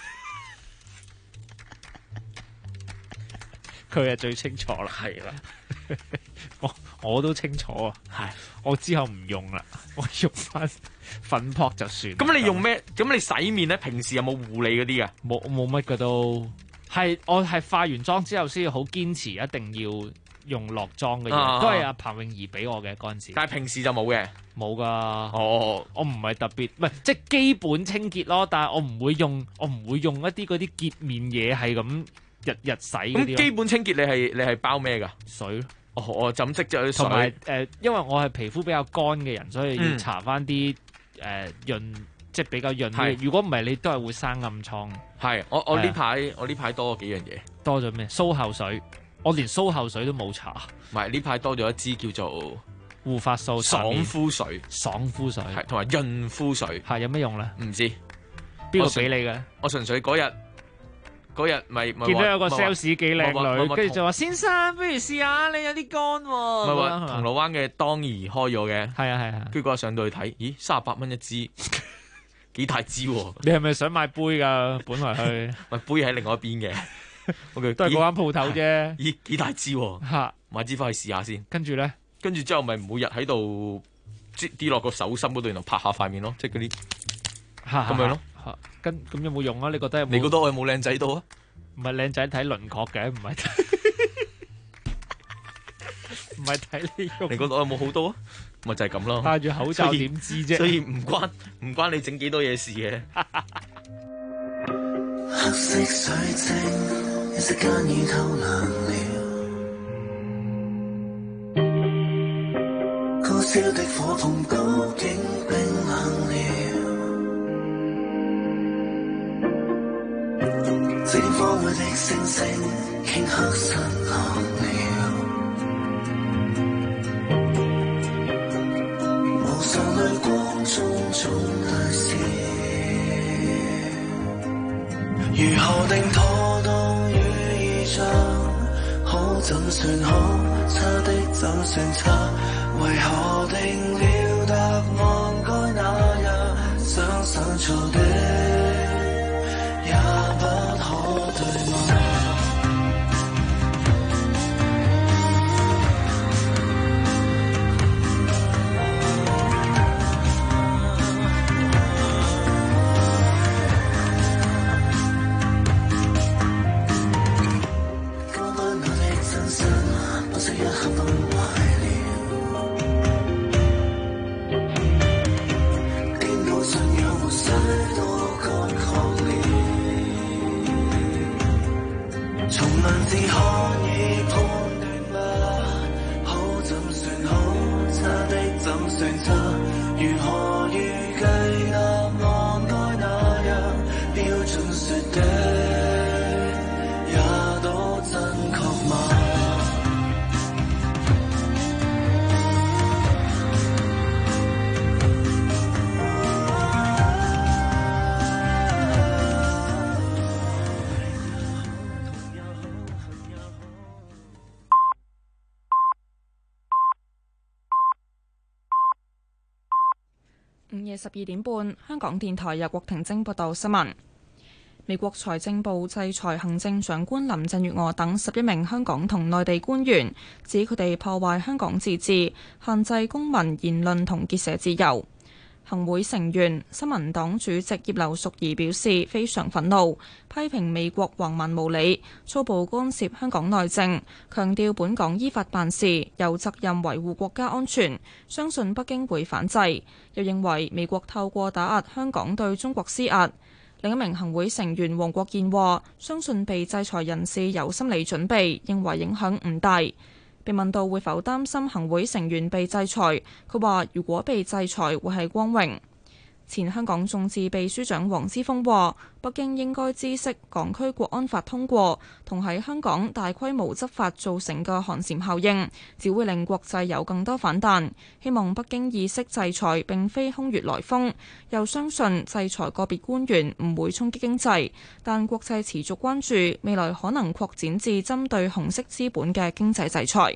佢係最清楚啦。係啦。我都清楚啊，我之後唔用啦，我用翻粉撲就算。 咁你用咩？咁你洗面咧？平時有冇護理嗰啲噶？ 冇乜噶都，我係化完妝之後先要好堅持，一定要用落妝嘅嘢，都係阿彭詠儀俾我嘅嗰陣時。 但係平時就冇嘅， 冇噶。我唔係特別，唔係即係基本清潔咯。但係我唔會用一啲嗰啲潔面嘢，係咁日洗嗰啲。咁基本清潔你係包咩噶？ 水。 我就咁即係同埋因為我係皮膚比較乾嘅人，所以要搽翻啲潤即係比較潤啲。如果唔係，你都係會生暗瘡。 係我呢排多咗幾樣嘢， 多咗咩？蘇後水，我連蘇後水都冇搽。 唔係呢排多咗一支叫做護髮素爽膚水， 爽膚水係同埋潤膚水。 係有咩用咧？ 唔知邊個俾你嘅？ 我純粹嗰日咪見到有個 sales 幾靚女，跟住就話：先生，不如試下，你有啲乾喎。 唔係話銅鑼灣嘅當兒開咗嘅， 係啊。 跟住嗰日上到去睇，咦，38蚊一支，幾大支喎？ 你係咪想買杯㗎？本來去買杯喺另外一邊嘅， 都係嗰間鋪頭啫。 咦，幾大支喎？嚇，買支翻去試下先。 跟住咧， 跟住之後咪每日喺度跌落個手心嗰度，然後拍下塊面咯，即係嗰啲咁樣咯。 咁有冇用啊？你覺得有冇？ 你覺得我有冇靚仔到啊？ 唔係靚仔睇輪廓嘅，唔係睇呢個。 你覺得我有冇好多啊？咪就係咁咯。 戴住口罩點知啫？ 所以唔關你整幾多嘢事嘅。 黑色水晶，一息間已透涼了。高燒的火盆究竟冰冷了。正方會的星星頃刻失落了，無數淚光中總帶笑。如何定妥當與異象？好怎算好？差的怎算差？為何定了答案該那樣？想錯的也不可對嗎？今晚我的真身，不惜一刻崩壞了。顛倒信仰活水都乾涸了。從文字可以判斷嗎？好怎算好？差的怎算差？如何預計答案該那樣？標準說的也都真確嗎？ 午夜12點半，香港電台由郭婷晶報道新聞。美國財政部制裁行政長官林鄭月娥等11名香港同內地官員，指佢哋破壞香港自治，限制公民言論同結社自由。行會成員新民黨主席葉劉淑儀表示非常憤怒，批評美國橫蠻無理，粗暴干涉香港內政，強調本港依法辦事，有責任維護國家安全，相信北京會反制。又認為美國透過打壓香港對中國施壓。另一名行會成員黃國健話，相信被制裁人士有心理準備，認為影響唔大。被問到會否擔心行會成員被制裁，佢話如果被制裁會係光榮。前香港眾志秘書長黃之鋒話，北京應該知悉港區國安法通過同喺香港大規模執法造成嘅寒蟬效應，只會令國際有更多反彈。希望北京意識制裁並非空穴來風，又相信制裁個別官員唔會衝擊經濟，但國際持續關注未來可能擴展至針對紅色資本嘅經濟制裁。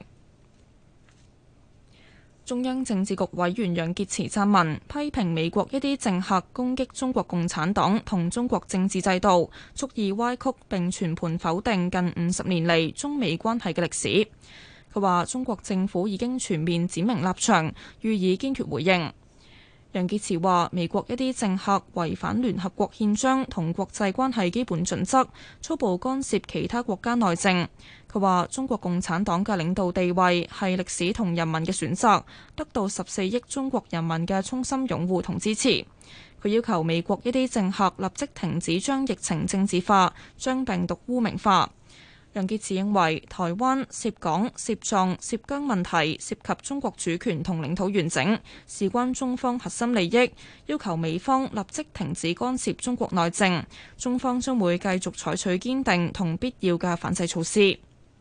中央政治局委員楊潔篪撰文批評美國一啲政客攻擊中國共產黨同中國政治制度，蓄意歪曲並全盤否定近50年嚟中美關係嘅歷史。佢話中國政府已經全面闡明立場，予以堅決回應。楊潔篪話美國一啲政客違反聯合國憲章同國際關係基本準則，粗暴干涉其他國家內政。佢話中國共產黨嘅領導地位係歷史同人民嘅選擇，得到14億中國人民嘅衷心擁護同支持。佢要求美國一啲政客立即停止將疫情政治化，將病毒污名化。 楊潔篪認為，台灣、涉港、涉藏、涉疆問題涉及中國主權同領土完整，事關中方核心利益，要求美方立即停止干涉中國內政。中方將會繼續採取堅定同必要嘅反制措施。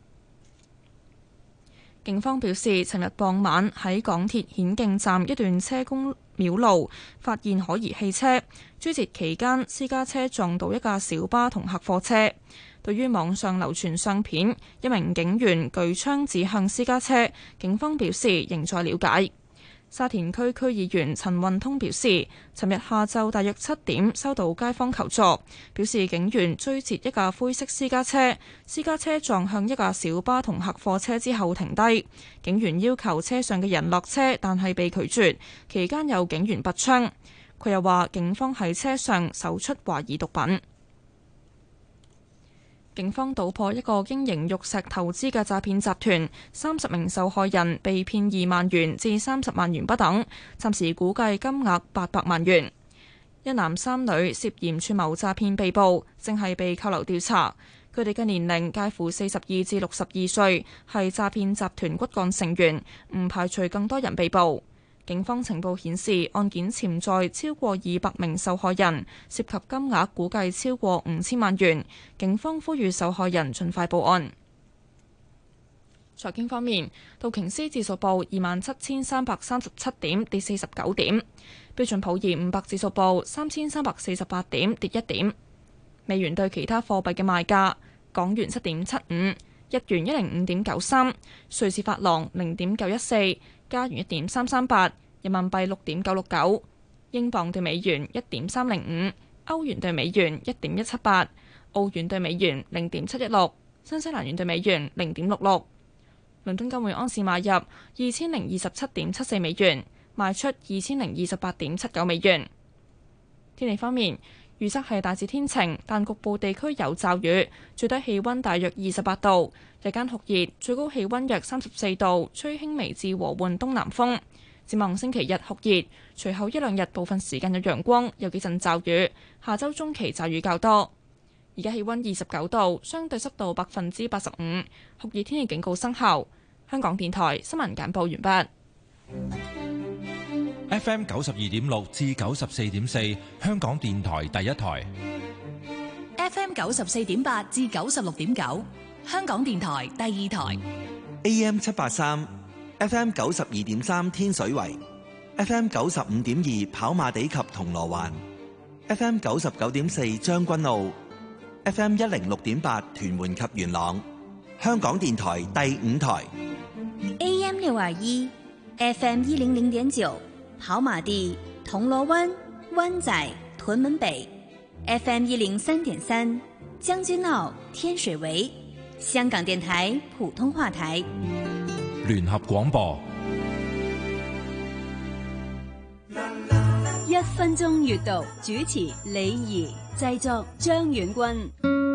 警方表示，尋日傍晚喺港鐵顯徑站一段車公廟路發現可疑汽車，追截期間私家車撞到一架小巴同客貨車。對於網上流傳相片，一名警員舉槍指向私家車，警方表示仍在了解。沙田區區議員陳運通表示，尋日下晝大約7點收到街坊求助，表示警員追截一架灰色私家車，私家車撞向一架小巴同客貨車之後停低，警員要求車上嘅人落車，但係被拒絕，期間有警員拔槍。佢又話，警方喺車上搜出懷疑毒品。警方搗破一個經營玉石投資嘅詐騙集團，30名受害人被騙2萬元至30萬元不等，暫時估計金額800萬元。一男3女涉嫌串謀詐騙被捕，正係被扣留調查。佢哋嘅年齡介乎42至62歲，係詐騙集團骨幹成員，唔排除更多人被捕。警方情報顯示，案件潛在超過200名受害人，涉及金額估計超過5000萬元。警方呼籲受害人盡快報案。財經方面，道瓊斯指數報27337點，跌49點；標準普爾500指數報3348點，跌1點。美元對其他貨幣嘅賣價：港元7.75，日元105.93，瑞士法郎0.914。加元1.338，人民幣6.969，英鎊對美元1.305，歐元對美元1.178，澳元對美元0.716，新西蘭元對美元0.66。倫敦金每盎司買入2027.74美元，賣出2028.79美元。天氣方面，預測係大致天晴，但局部地區有驟雨，最低氣溫大約28度，日間酷熱，最高氣溫約34度，吹輕微至和緩東南風。展望星期日酷熱，隨後一兩日部分時間有陽光，有幾陣驟雨，下周中期驟雨較多。而家氣溫29度，相對濕度85%，酷熱天氣警告生效。香港電台新聞簡報完畢。 FM 92.6至94.4，香港電台第一台。 FM 94.8至96.9，香港電台第二台。 AM 783 FM 92.3天水圍 FM 95.2跑馬地及銅鑼灣 FM 99.4將軍澳 FM 106.8屯門及元朗，香港電台第五台。 AM 621 FM 100.9跑馬地、銅鑼灣、灣仔、屯門北 FM 103.3將軍澳、天水圍，香港電台普通話台。 聯合廣播 1分鐘閱讀，主持李儀，製作張遠軍。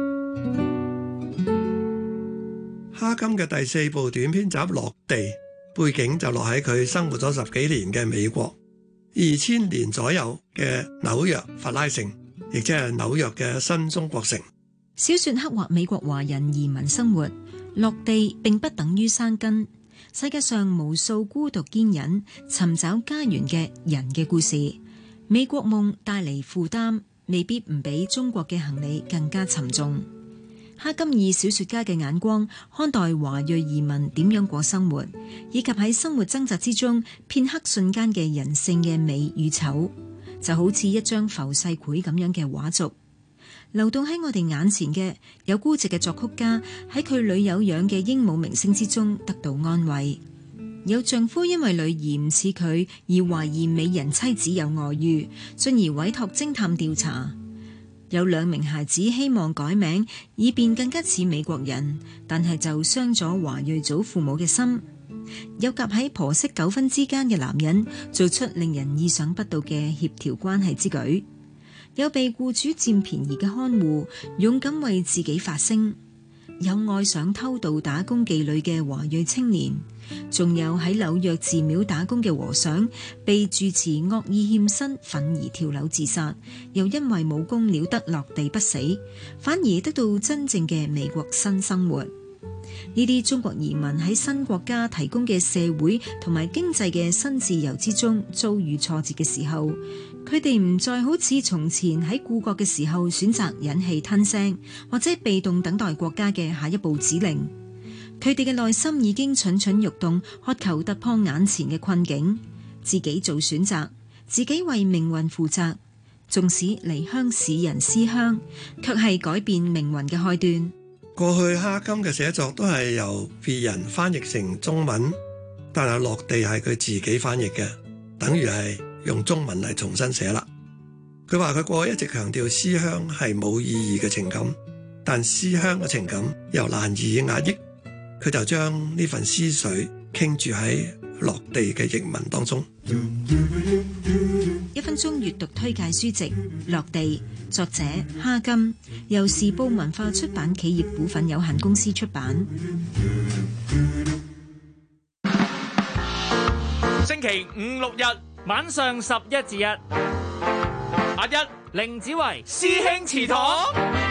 哈金嘅第4部短篇集《落地》，背景就落喺佢生活咗10幾年嘅美國。2000年左右嘅紐約弗拉城，亦即係紐約嘅新中國城。 小說刻畫美國華人移民生活，落地並不等於生根。世界上無數孤獨堅忍尋找家園嘅人嘅故事。美國夢帶嚟負擔，未必唔比中國嘅行李更加沉重。哈金以小說家嘅眼光看待華裔移民點樣過生活，以及喺生活掙扎之中片刻瞬間嘅人性嘅美與醜，就好似一張浮世繪咁樣嘅畫軸，流動喺我哋眼前嘅有孤寂嘅作曲家喺佢女友樣嘅鸚鵡鳴聲之中得到安慰，有丈夫因為女兒唔似佢而懷疑美人妻子有外遇，進而委託偵探調查。有2名孩子希望改名以便更加似美國人，但係就傷咗華裔祖父母嘅心。有夾喺婆媳糾紛之間嘅男人做出令人意想不到嘅協調關係之舉。有被僱主佔便宜嘅看護勇敢為自己發聲。有愛上偷渡打工妓女嘅華裔青年， 仲有喺紐約寺廟打工嘅和尚，被住持惡意欠薪，憤而跳樓自殺，又因為冇工料得落地不死，反而得到真正嘅美國新生活。呢啲中國移民喺新國家提供嘅社會同埋經濟嘅新自由之中遭遇挫折嘅時候，佢哋唔再好似從前喺故國嘅時候選擇忍氣吞聲，或者被動等待國家嘅下一步指令。佢哋嘅內心已經蠢蠢欲動，渴求突破眼前嘅困境，自己做選擇，自己為命運負責。縱使離鄉使人思鄉，卻係改變命運嘅開端。 過去哈金嘅寫作都係由別人翻譯成中文，但係落地係佢自己翻譯嘅，等於係用中文嚟重新寫啦。佢話佢過去一直強調思鄉係冇意義嘅情感，但思鄉嘅情感又難以壓抑，佢就將呢份思緒傾注喺落地嘅譯文當中。 1分鐘閱讀推介書籍《落地》，作者哈金，由時報文化出版企業股份有限公司出版。 星期五六日晚上11至1， 阿一凌子維師兄祠堂。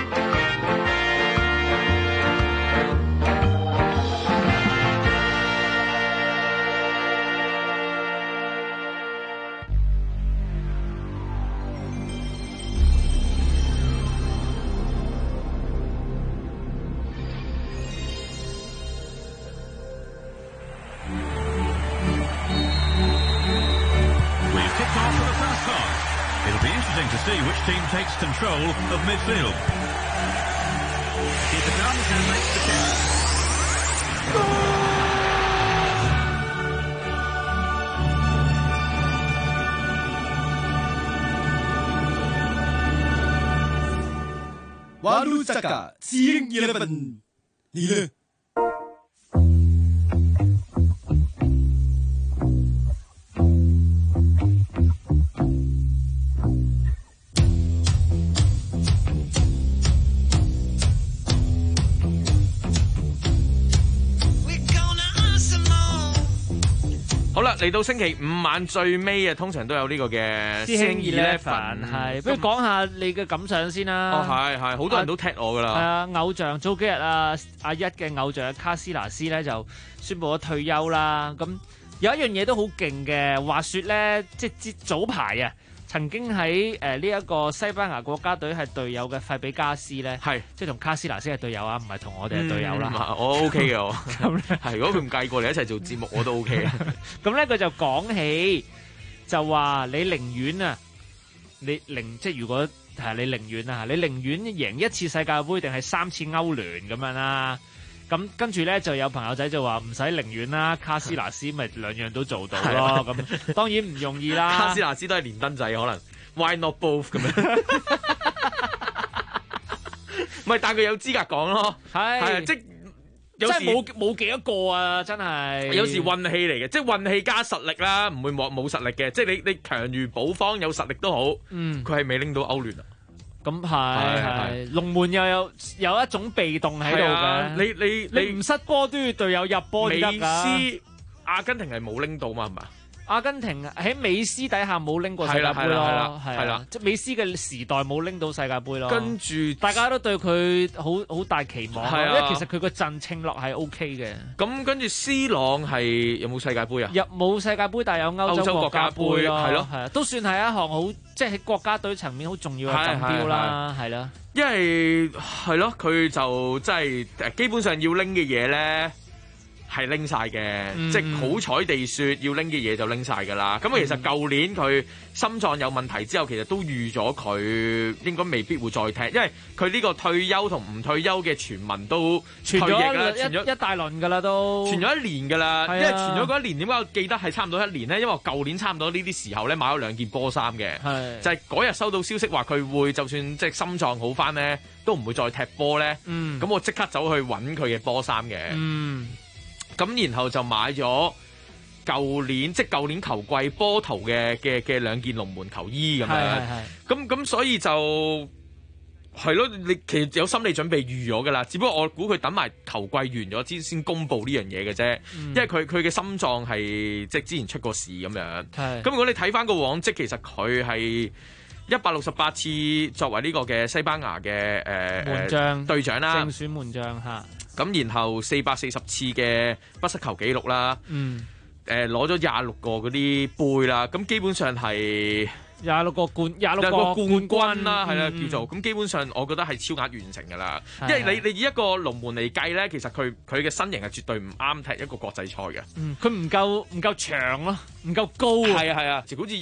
To see which team takes control of midfield. Keeper comes and makes the catch. Walu Saka, Seeing 11，你呢？ 好啦，嚟到星期五晚最尾啊，通常都有呢個嘅師兄 Eleven， 係，不如講下你嘅感想先啦。 哦，係，好多人都踢我噶啦。 係啊，偶像早幾日阿一嘅偶像卡斯拿斯咧就宣布咗退休啦。咁有一樣嘢都好勁嘅，話說咧，即係早排啊，曾經喺呢一個西班牙國家隊係隊友嘅費比加斯咧， 係即係同卡斯拿斯係隊友啊，唔係同我哋係隊友啦。 我 OK 嘅，我係如果佢唔計過嚟一齊做節目，我都 OK 啊。 咁咧佢就講起就話你寧願啊，即係如果係你寧願啊，你寧願贏一次世界盃定係3次歐聯咁樣啦。咁跟住咧就有朋友仔就話唔使寧願啦，卡斯拿斯咪兩樣都做到咯。咁當然唔容易啦。 卡斯拿斯都係連登仔可能 ，Why not both 咁樣？唔係，但佢有資格講咯。係即係有時冇幾多個啊，真係。 有時運氣嚟嘅，即係運氣加實力啦，唔會冇實力嘅。即係你強如保方有實力都好，佢係未拎到歐聯啊。 咁係，龍門又有一種被動喺度嘅。你唔失波都要隊友入波先得㗎。 美斯阿根廷係冇拎到嘛，係嘛？ 阿根廷喺美斯底下冇拎過世界盃咯，係啦，即係美斯嘅時代冇拎到世界盃咯。跟住大家都對佢好大期望，因為其實佢個陣稱落係 OK 嘅。 咁跟住 C 朗係有冇世界盃啊？ 冇世界盃，但係有歐洲國家盃咯，係咯，係都算係一項好即係喺國家隊層面好重要嘅錦標啦，係啦。 因為係咯，佢就真係基本上要拎嘅嘢咧。係拎晒嘅，即係好彩地説要拎嘅嘢就拎晒㗎啦。咁其實舊年佢心臟有問題之後，其實都預咗佢應該未必會再踢，因為佢呢個退休同唔退休嘅傳聞都傳咗一大輪㗎啦，都傳咗一年㗎啦。因為傳咗嗰一年，點解我記得係差唔多一年咧？因為我舊年差唔多呢啲時候咧買咗2件波衫嘅，就係嗰日收到消息話佢會就算即係心臟好翻咧，都唔會再踢波咧。咁我即刻走去揾佢嘅波衫嘅。咁然後就買咗舊年球季波圖嘅2件龍門球衣咁樣，咁所以就係咯，你其實有心理準備預咗㗎啦，只不過我估佢等埋球季完咗先公佈呢樣嘢嘅啫，因為佢嘅心臟係即係之前出過事咁樣。咁如果你睇翻個往績，其實佢係168次作為呢個嘅西班牙嘅門將隊長啦， 正選門將嚇。 咁然後440次嘅不失球紀錄啦，攞咗26個嗰啲杯啦，咁基本上係26個冠軍啦，係啦叫做，咁基本上我覺得係超額完成㗎啦，因為你以一個龍門嚟計咧，其實佢嘅身形係絕對唔啱踢一個國際賽嘅， 佢唔夠長咯，唔夠高啊， 係啊，就好似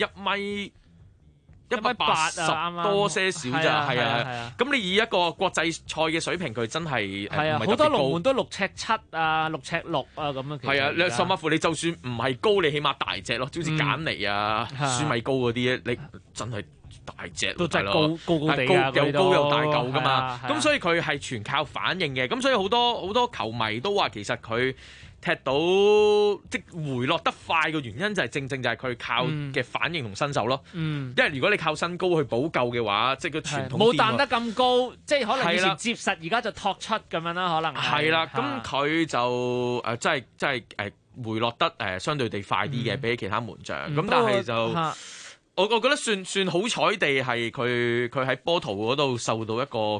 180多些少咋，係啊。咁你以一個國際賽嘅水平，佢真係好多龍門都6尺7啊、6尺6啊咁樣。 係啊，甚至乎你就算唔係高，你起碼大隻咯，好似簡尼啊、舒米高嗰啲，你真係大隻都真係高地又高又大嚿噶嘛。咁所以佢係全靠反應嘅。咁所以好多球迷都話其實佢踢到即回落得快嘅原因就係正就係佢靠嘅反應同身手咯。因為如果你靠身高去補救嘅話，即係佢傳統冇彈得咁高，即係可能以前接實，而家就托出咁樣啦，可能係啦。咁佢就真係回落得相對地快啲嘅，比起其他門將。咁但係就我覺得算好彩地係佢喺波圖嗰度受到一個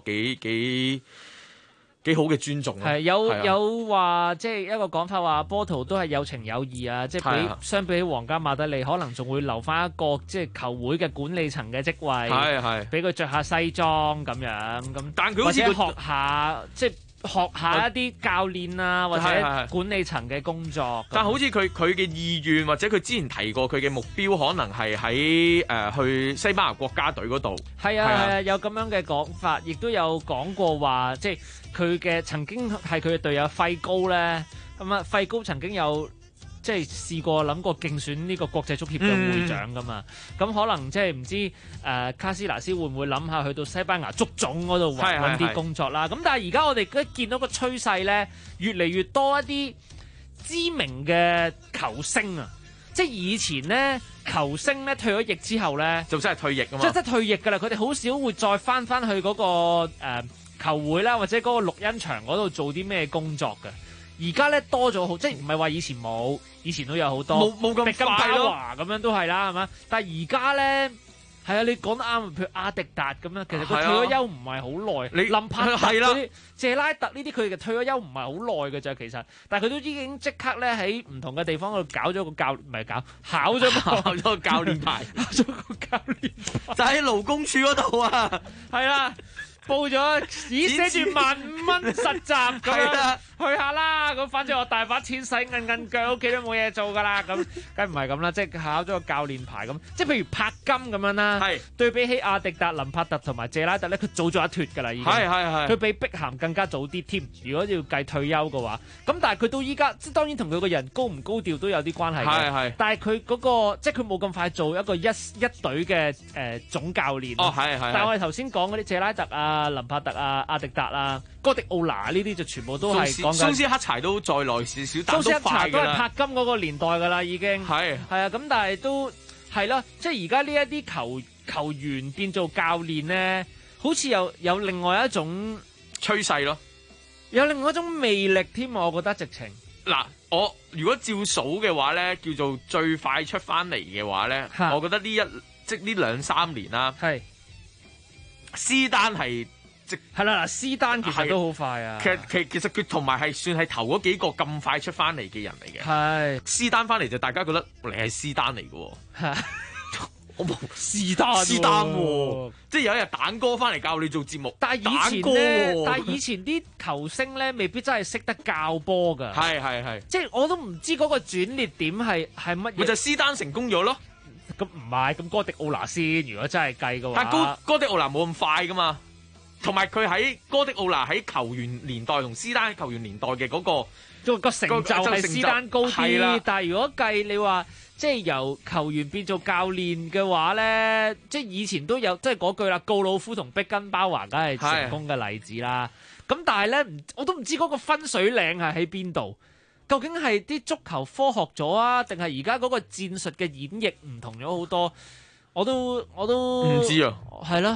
幾好嘅尊重咯。 係有話即係一個講法話，波圖都係有情有義啊！即係相比起皇家馬德里，可能仲會留翻一個即係球會嘅管理層嘅職位，俾佢着下西裝咁樣咁。 但佢好似學下即係學下一啲教練啊，或者管理層嘅工作。 但好似佢嘅意願或者佢之前提過佢嘅目標，可能係喺去西班牙國家隊嗰度。 係啊，有咁樣嘅講法，亦都有講過話即係。佢嘅曾經係佢嘅隊友費高咧，咁啊費高曾經有即係試過諗過競選呢個國際足協嘅會長噶嘛，咁可能即係唔知卡斯拿斯會唔會諗下去到西班牙足總嗰度揾啲工作啦？咁但係而家我哋見到個趨勢咧，越嚟越多一啲知名嘅球星啊，即係以前咧球星咧退咗役之後咧， 就真係退役啊嘛， 即係真係退役㗎啦，佢哋好少會再翻去嗰個球會啦，或者嗰個錄音場嗰度做啲咩工作嘅？而家咧多咗好，即係唔係話以前冇，以前都有好多， 冇咁快咯， 咁樣都係啦，係嘛？但係而家咧，係啊，你講得啱，譬如阿迪達咁樣，其實佢退咗休唔係好耐，林柏特嗰啲、謝拉特呢啲，佢嘅退咗休唔係好耐嘅咋，其實，但係佢都已經即刻咧喺唔同嘅地方嗰度搞咗個考咗個教練牌，考咗個教練牌， 就喺勞工處嗰度啊， 係啦。報咗只寫住15,000蚊實習咁樣去下啦，咁反正我大把錢使，硬腳屋企都冇嘢做噶啦，咁梗唔係咁啦，即係考咗個教練牌咁，即係譬如柏金咁樣啦，對比起阿迪達、林柏特同埋謝拉特咧，佢早咗一脱噶啦，已經佢比碧咸更加早啲添。如果要計退休嘅話，咁但係佢到依家，即係當然同佢個人高唔高調都有啲關係嘅，但係佢嗰個即係佢冇咁快做一個一隊嘅總教練。但係我哋頭先講嗰啲謝拉特啊、林柏特啊、阿迪達啊、哥迪奧拿呢啲就全部都係講緊。 蘇斯克柴都再耐少少， 蘇斯克柴都係柏金嗰個年代㗎啦，已經係啊，咁但係都係咯，即係而家呢一啲球員變做教練咧，好似有另外一種趨勢咯， 有另外一種魅力添，我覺得直情。 嗱，我如果照數嘅話咧，叫做最快出翻嚟嘅話咧，我覺得呢兩三年啦，係斯丹係。 係啦，嗱，斯丹其實都好快啊。 其實佢同埋係算係頭嗰幾個咁快出翻嚟嘅人嚟嘅。係斯丹翻嚟就大家覺得你係斯丹嚟嘅。我冇斯丹，即係有一日蛋哥翻嚟教你做節目。 但係以前啲球星咧，未必真係識得教波㗎。 係， 即係我都唔知嗰個轉捩點係乜嘢。 咪就斯丹成功咗咯。 咁唔係，咁哥迪奧拿先。如果真係計嘅話， 但哥迪奧拿冇咁快㗎嘛。同埋佢喺哥迪奧拿喺球員年代同斯丹喺球員年代嘅嗰個成就係斯丹高啲，但係如果計你話即係由球員變做教練嘅話咧，即係以前都有即係嗰句啦，告魯夫同碧根包華梗係成功嘅例子啦。咁但係咧，我都唔知嗰個分水嶺係喺邊度，究竟係啲足球科學咗啊，定係而家嗰個戰術嘅演繹唔同咗好多？我都唔知啊， 係咯。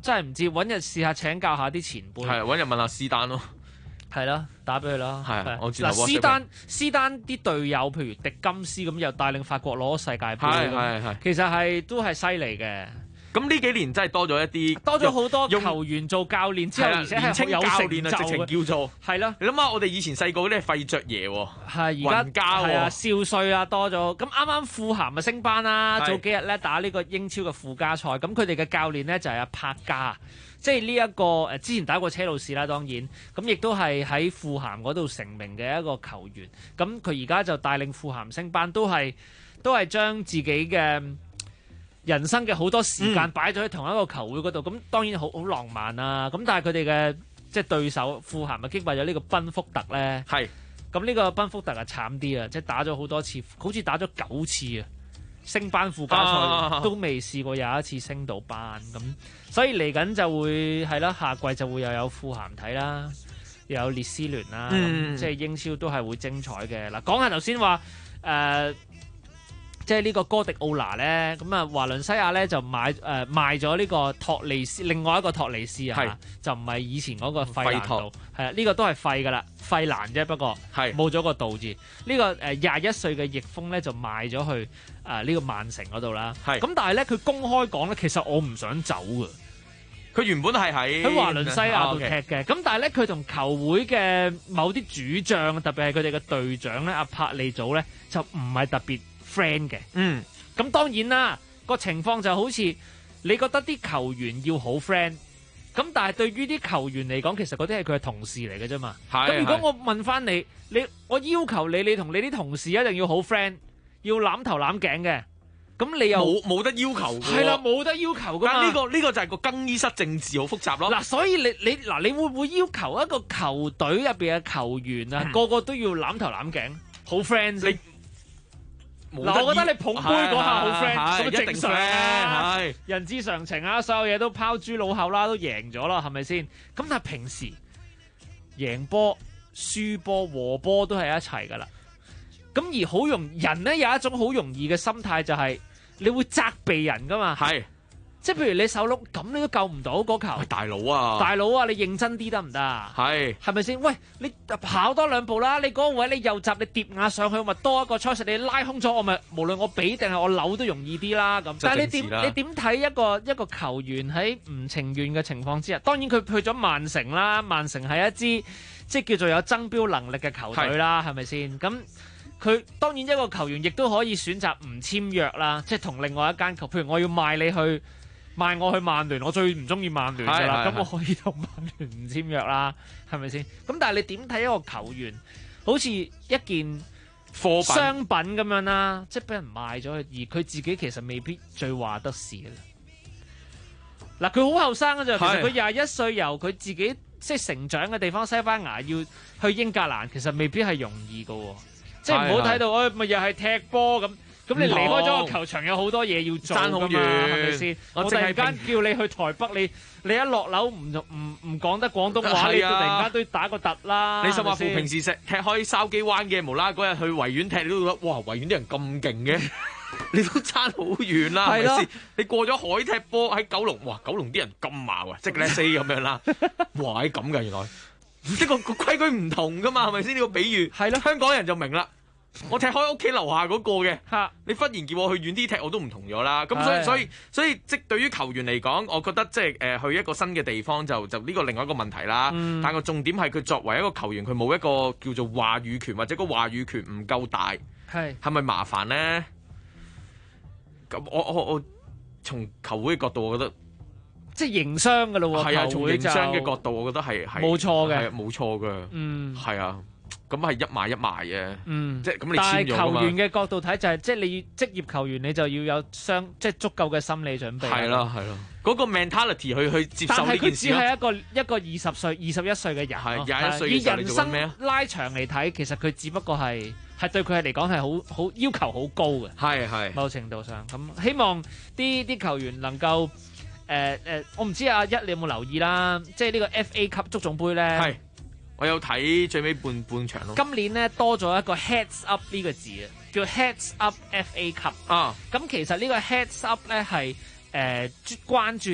真係唔知，揾日試下請教下啲前輩。 係揾日問下斯丹咯。 係啦，打俾佢啦。 係，我嗱，斯丹啲隊友，譬如迪金斯咁，又帶領法國攞世界盃。 係， 其實都係犀利嘅。 咁呢幾年真係多咗一啲， 多咗好多球員做教練之後，而且係有成就直情叫做係咯。 你諗下，我哋以前細個嗰啲係費爵爺喎， 係而家係啊，少帥啊多咗。咁啱啱富咸啊升班啦，早幾日咧打呢個英超嘅附加賽，咁佢哋嘅教練咧就係阿柏加。即係呢一個之前打過車路士啦，當然咁亦都係喺富咸嗰度成名嘅一個球員。咁佢而家就帶領富咸升班，都係將自己嘅人生嘅好多時間擺咗喺同一個球會嗰度。咁當然好浪漫啊！咁但係佢哋嘅即係對手富咸啊擊敗咗呢個賓福特咧。 係咁呢個賓福特啊慘啲啊！即係打咗好多次，好似打咗9次啊！升班附加賽都未試過有一次升到班咁。所以嚟緊就會係啦，下季就會又有富咸睇啦，又有列斯聯啦，即係英超都係會精彩嘅。嗱，講下頭先話即係呢個哥迪奧拿咧，咁啊華倫西亞咧就賣咗呢個托利斯，另外一個托利斯啊，就唔係以前嗰個費蘭度，係啊，呢個都係費噶啦，費蘭啫，不過冇咗個道字。呢個21歲嘅翼鋒咧就賣咗去呢個曼城嗰度啦。咁但係咧佢公開講咧，其實我唔想走㗎。 佢原本係喺華倫西亞度踢嘅，咁但係咧佢同球會嘅某啲主將，特別係佢哋嘅隊長咧，阿柏利祖咧就唔係特別 friend 嘅。咁當然啦，個情況就好似你覺得啲球員要好 friend，咁但係對於啲球員嚟講，其實嗰啲係佢嘅同事嚟嘅啫嘛。咁如果我問翻你，我要求你同你啲同事一定要好 friend，要攬頭攬頸嘅。咁你又冇得要求嘅， 係啦，冇得要求噶嘛。 但呢個就係個更衣室政治好複雜咯。 嗱，所以你會唔會要求一個球隊入邊嘅球員啊，個個都要攬頭攬頸，好 friend 先？嗱，我覺得你捧杯嗰下好 friend，咁正常啊，人之常情啊，所有嘢都拋諸腦後啦，都贏咗啦，係咪先？咁但係平時贏波、輸波、和波都係一齊噶啦。咁而好人咧有一種好容易嘅心態就係你會責備人噶嘛，即係譬如你手碌咁你都救唔到嗰球，大佬啊，你認真啲得唔得啊？係咪先？喂，你跑多2步啦，你嗰個位你右閘你疊壓上去，咪多一個 choice，你拉空咗我咪無論我俾定係我扭都容易啲啦咁。但係你點睇一個球員喺唔情願嘅情況之下？當然佢去咗曼城啦，曼城係一支即係叫做有爭標能力嘅球隊啦，係咪先？咁佢當然一個球員亦都可以選擇唔簽約啦，即係同另外一間球，譬如我要賣我去曼聯，我最唔中意曼聯㗎啦，咁我可以同曼聯唔簽約啦，係咪先？咁但係你點睇一個球員好似一件貨品商品咁樣啦，即係俾人賣咗去，而佢自己其實未必最話得事嘅。嗱，佢好後生㗎咋，其實佢21歲由佢自己即係成長嘅地方西班牙要去英格蘭，其實未必係容易㗎喎。即係唔好睇到，咪又係踢波咁。咁你離開咗個球場，有好多嘢要做㗎嘛，係咪先？我突然間叫你去台北，你一落樓唔講得廣東話，你突然間都要打個突啦。 你甚至乎平時踢開筲箕灣嘅，無啦嗰日去維園踢，你都覺得哇，維園啲人咁勁嘅，你都差好遠啦，係咪先？你過咗海踢波喺九龍，哇！九龍啲人咁矛啊，即係 let's say 咁樣啦，哇！係咁㗎原來。即係個規矩唔同噶嘛，係咪先？呢個比喻係咯，香港人就明啦。我踢開屋企樓下嗰個嘅，你忽然叫我去遠啲踢，我都唔同咗啦。咁所以即係對於球員嚟講，我覺得即係去一個新嘅地方就呢個另外一個問題啦。但個重點係佢作為一個球員，佢冇一個叫做話語權，或者個話語權唔夠大，係咪麻煩咧？咁我從球會嘅角度，我覺得。 即係營商㗎咯喎， 係啊，從營商嘅角度，我覺得係冇錯嘅， 冇錯嘅，係啊，咁係一買一賣嘅，即係咁你簽咗㗎嘛。 但係球員嘅角度睇就係，即係你職業球員你就要有即係足夠嘅心理準備。 係咯，嗰個 mentality 去接受呢件事。 但係佢只係一個20歲、21歲嘅人， 係21歲以人生拉長嚟睇，其實佢只不過係對佢嚟講係好要求好高嘅。係某程度上咁，希望啲球員能夠。我唔知阿一你有冇留意啦，即係呢個 FA 級足總杯咧， 係我有睇最尾半場咯。 今年咧多咗一個 Heads Up 呢個字啊，叫 Heads Up FA 級啊。咁其實呢個 Heads Up 咧係關注啲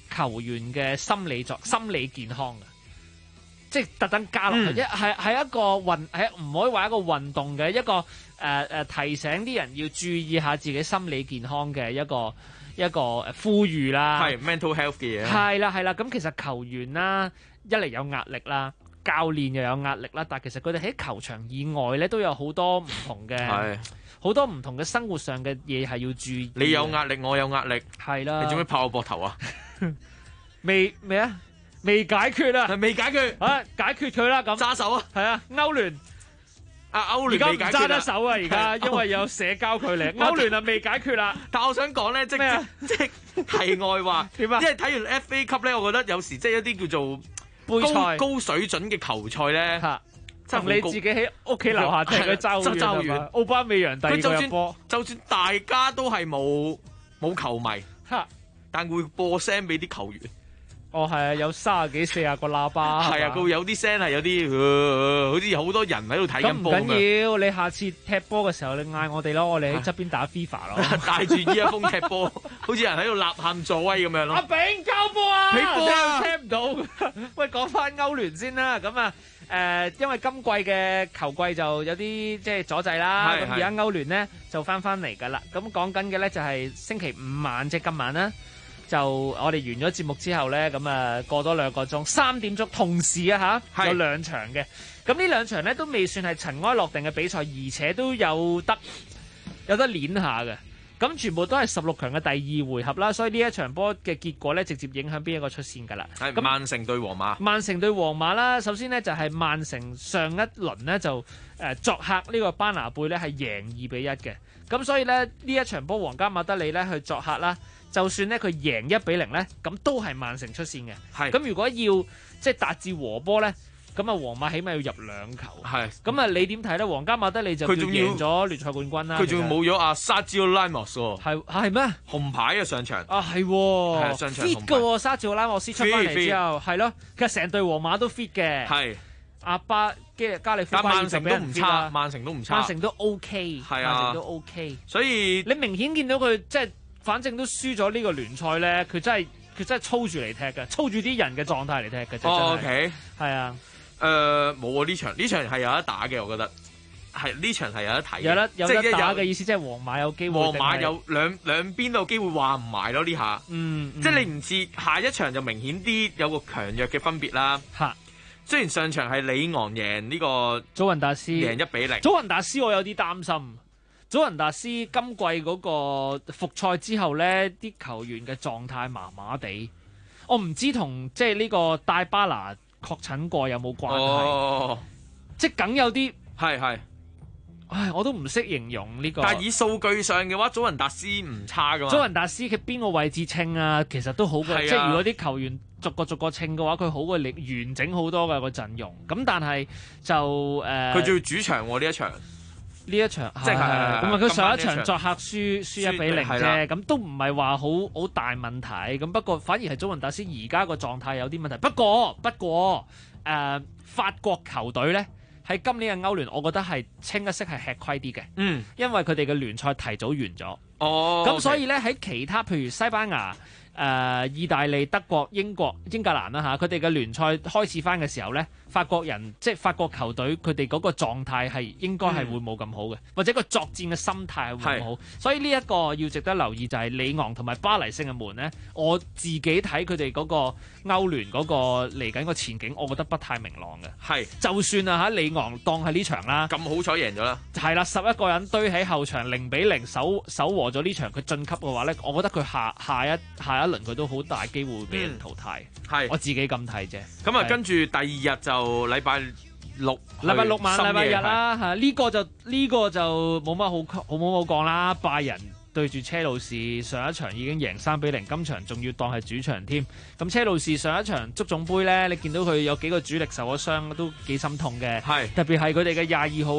球員嘅心理健康嘅，即係特登加落去，係一個唔可以話一個運動嘅一個提醒啲人要注意下自己心理健康嘅一個呼籲啦， 係 mental health 嘅嘢。 係啦，咁其實球員啦，一嚟有壓力啦，教練又有壓力啦，但係其實佢哋喺球場以外咧都有好多唔同嘅生活上嘅嘢係要注意。 你有壓力，我有壓力， 係啦。 你做咩拍我膊頭啊？ 未解決啊？ 未解決啊？解決佢啦咁。 揸手啊！ 係啊，歐聯。 歐聯未解決而家唔揸得手啊！而家因為有社交距離，歐聯啊未解決啦。 但我想講咧，即題外話點啊？因為睇完 FA 級咧，我覺得有時即係一啲叫做高水準嘅球賽咧， 同你自己喺屋企樓下踢嘅爭遠。奧巴美揚第二個入波， 就算大家都係冇球迷，但會播聲俾啲球員。 哦，係啊，有30幾40個喇叭， 係啊，佢會有啲聲係有啲，好似好多人喺度睇緊波咁。 唔緊要，你下次踢波嘅時候，你嗌我哋咯，我哋喺側邊打 FIFA 咯， 帶住耳風踢波，好似人喺度吶喊助威咁樣咯。 阿炳交波啊！ 起波啊！ 聽唔到。喂，講翻歐聯先啦，咁啊因為今季嘅球季就有啲即係阻滯啦，咁而家歐聯呢就翻嚟㗎啦。咁講緊嘅咧就係星期5晚，即係今晚啦。就我哋完咗節目之後咧，咁啊過多2個鐘，3點鐘同時啊嚇有2場嘅，咁呢2場咧都未算係塵埃落定嘅比賽，而且都有得攣下嘅，咁全部都係16強嘅第2回合啦，所以呢一場波嘅結果咧直接影響邊一個出線㗎啦。 係曼城對皇馬。 曼城對皇馬啦，首先呢就係曼城上一輪呢就作客呢個班拿貝咧係贏2-1嘅，咁所以咧呢一場波皇家馬德里咧去作客啦。就算咧佢贏1-0咧，咁都係曼城出線嘅。係咁，如果要即係達至和波咧，咁啊皇馬起碼要入2球。係咁啊，你點睇咧？皇家馬德里就贏咗聯賽冠軍啦。 佢仲冇咗阿沙治奧拉莫斯喎。 係咩？ 紅牌啊上場。啊係喎。 上場 fit 嘅喎，沙治奧拉莫斯出翻嚟之後，係咯，其實成隊皇馬都 fit 嘅。係。阿巴加利夫巴爾就俾人 fit 啦。 曼城都唔差。 曼城都 OK。係啊。曼城都 OK。 所以你明顯見到佢即係。反正都輸咗呢個聯賽咧，佢真係操住嚟踢嘅，操住啲人嘅狀態嚟踢嘅。 OK， 係啊， 冇啊！呢場係有得打嘅，我覺得係呢場係有得睇， 有得打嘅意思，即係皇馬有機會。 皇馬有兩邊都有機會話唔埋咯呢下，即係你唔似下一場就明顯啲有個強弱嘅分別啦。嚇，雖然上場係里昂贏呢個祖雲達斯贏1-0， 祖雲達斯我有啲擔心。祖雲達斯今季嗰個復賽之後咧，啲球員嘅狀態麻麻地，我唔知同即係呢個戴巴拿確診過有冇關係，即係梗有啲係， 唉，我都唔識形容呢個。 但係以數據上嘅話，祖雲達斯唔差噶嘛。 祖雲達斯佢邊個位置稱啊？其實都好過，即係如果啲球員逐個稱嘅話，佢好過你完整好多嘅個陣容。咁但係就佢仲要主場喎呢一場。 呢一場即係咁啊！佢上一場作客輸1-0啫，咁都唔係話好大問題。咁不過反而係祖雲達斯而家個狀態有啲問題。不過法國球隊咧喺今年嘅歐聯，我覺得係清一色係吃虧啲嘅。因為佢哋嘅聯賽提早完咗。咁所以咧喺其他譬如西班牙、意大利、德國、英國、英格蘭啦嚇，佢哋嘅聯賽開始翻嘅時候咧。法國人即係法國球隊，佢哋嗰個狀態係應該係會冇咁好嘅，或者個作戰嘅心態係會冇好，所以呢一個要值得留意就係里昂同埋巴黎聖日門咧。我自己睇佢哋嗰個歐聯嗰個嚟緊個前景，我覺得不太明朗嘅。係，就算啊嚇里昂當係呢場啦， 咁好彩贏咗啦，係啦，11個人堆喺後場0-0守和咗呢場，佢晉級嘅話咧，我覺得佢下一輪佢都好大機會俾人淘汰。係，我自己咁睇啫。 咁啊，跟住第2日就禮拜六晚、禮拜日啦嚇，呢個就冇乜好講啦。拜仁對住車路士，上一場已經贏3-0，今場仲要當係主場添。咁車路士上一場足總杯咧，你見到佢有幾個主力受咗傷，都幾心痛嘅。係，特別係佢哋嘅22號啊，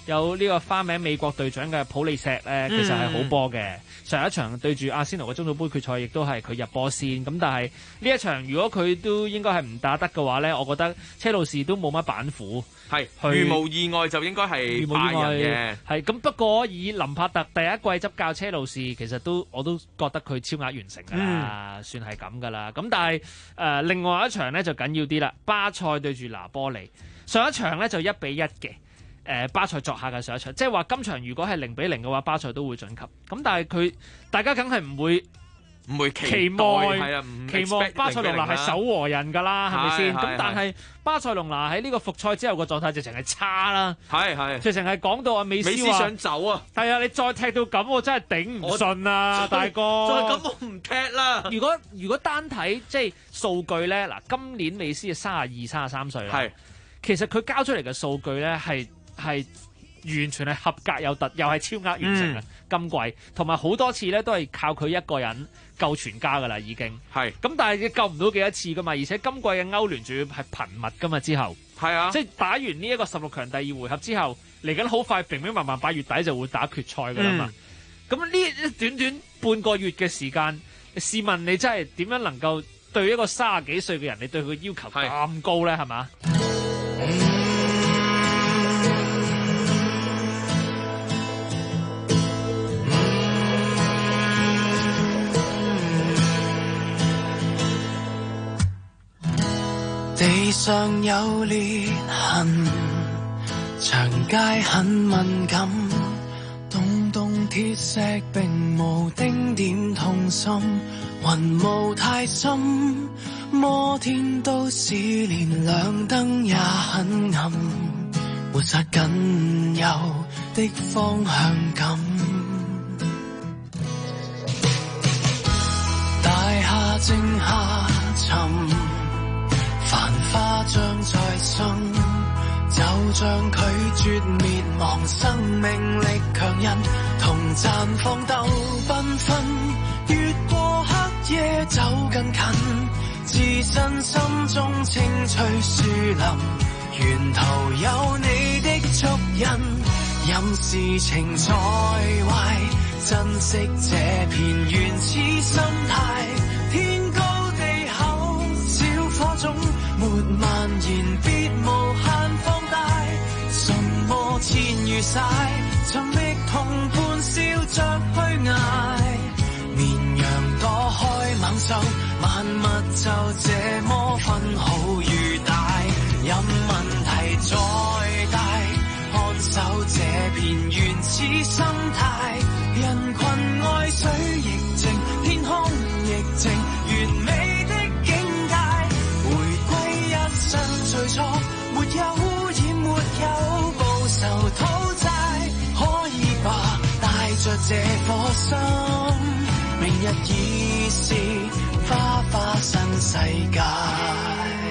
有呢個花名美國隊長嘅普利石咧，其實係好波嘅。上一場對住阿仙奴嘅中組杯決賽，亦都係佢入波先。咁但係呢一場如果佢都應該係唔打得嘅話咧，我覺得車路士都冇乜板斧。 係，如無意外就應該係拜仁嘅。 係咁，不過以林柏特第一季執教車路士，其實我都覺得佢超額完成㗎啦，算係咁㗎啦。咁但係另外一場咧就緊要啲啦，巴塞對住拿波利。上一場咧就1-1嘅，巴塞作客嘅上一場，即係話今場如果係0-0嘅話，巴塞都會晉級。咁但係大家梗係唔會期望巴塞隆拿係守和人㗎啦，係咪先？咁但係巴塞隆拿喺呢個復賽之後個狀態直情係差啦，直情係講到阿美斯想走啊！ 係啊，你再踢到咁，我真係頂唔順啊，大哥！ 再咁我唔踢啦。 如果單睇即係數據咧，嗱，今年美斯係32、33歲啦，其實佢交出嚟嘅數據咧係完全係合格有突，又係超額完成嘅今季，同埋好多次咧都係靠佢一個人救全家噶啦，已經係咁，但係救唔到幾多次噶嘛，而且今季嘅歐聯仲要係頻密噶嘛，之後係啊，即係打完呢一個16強第二回合之後，嚟緊好快平平慢慢8月底就會打決賽噶啦嘛，咁呢短短半個月嘅時間，試問你真係點樣能夠對一個30幾歲嘅人，你對佢嘅要求咁高咧？係嘛？ 地上有裂痕，長街很敏感，動動鐵石並無丁點痛心，雲霧太深，摩天都市連亮燈也很暗，抹殺僅有的方向感。大廈正下沉，繁花將再生，就像拒絕滅亡，生命力強人同綻放鬥繽紛，越過黑夜走更近，置身心中青翠樹林，沿途有你的足印，任事情再壞，珍惜這片原始心態，天高地厚，小火種沒蔓延，別無限放大，什麼天與曬，尋覓同伴笑着去捱，綿羊躲開猛獸，萬物就這麼分好與大，任問題再大，看守這片原始生態，人群愛水亦靜，天空亦靜，完美的境界，回歸一生最初，沒有污染，沒有報仇討債，可以吧，帶着這顆心，明日已是花花新世界。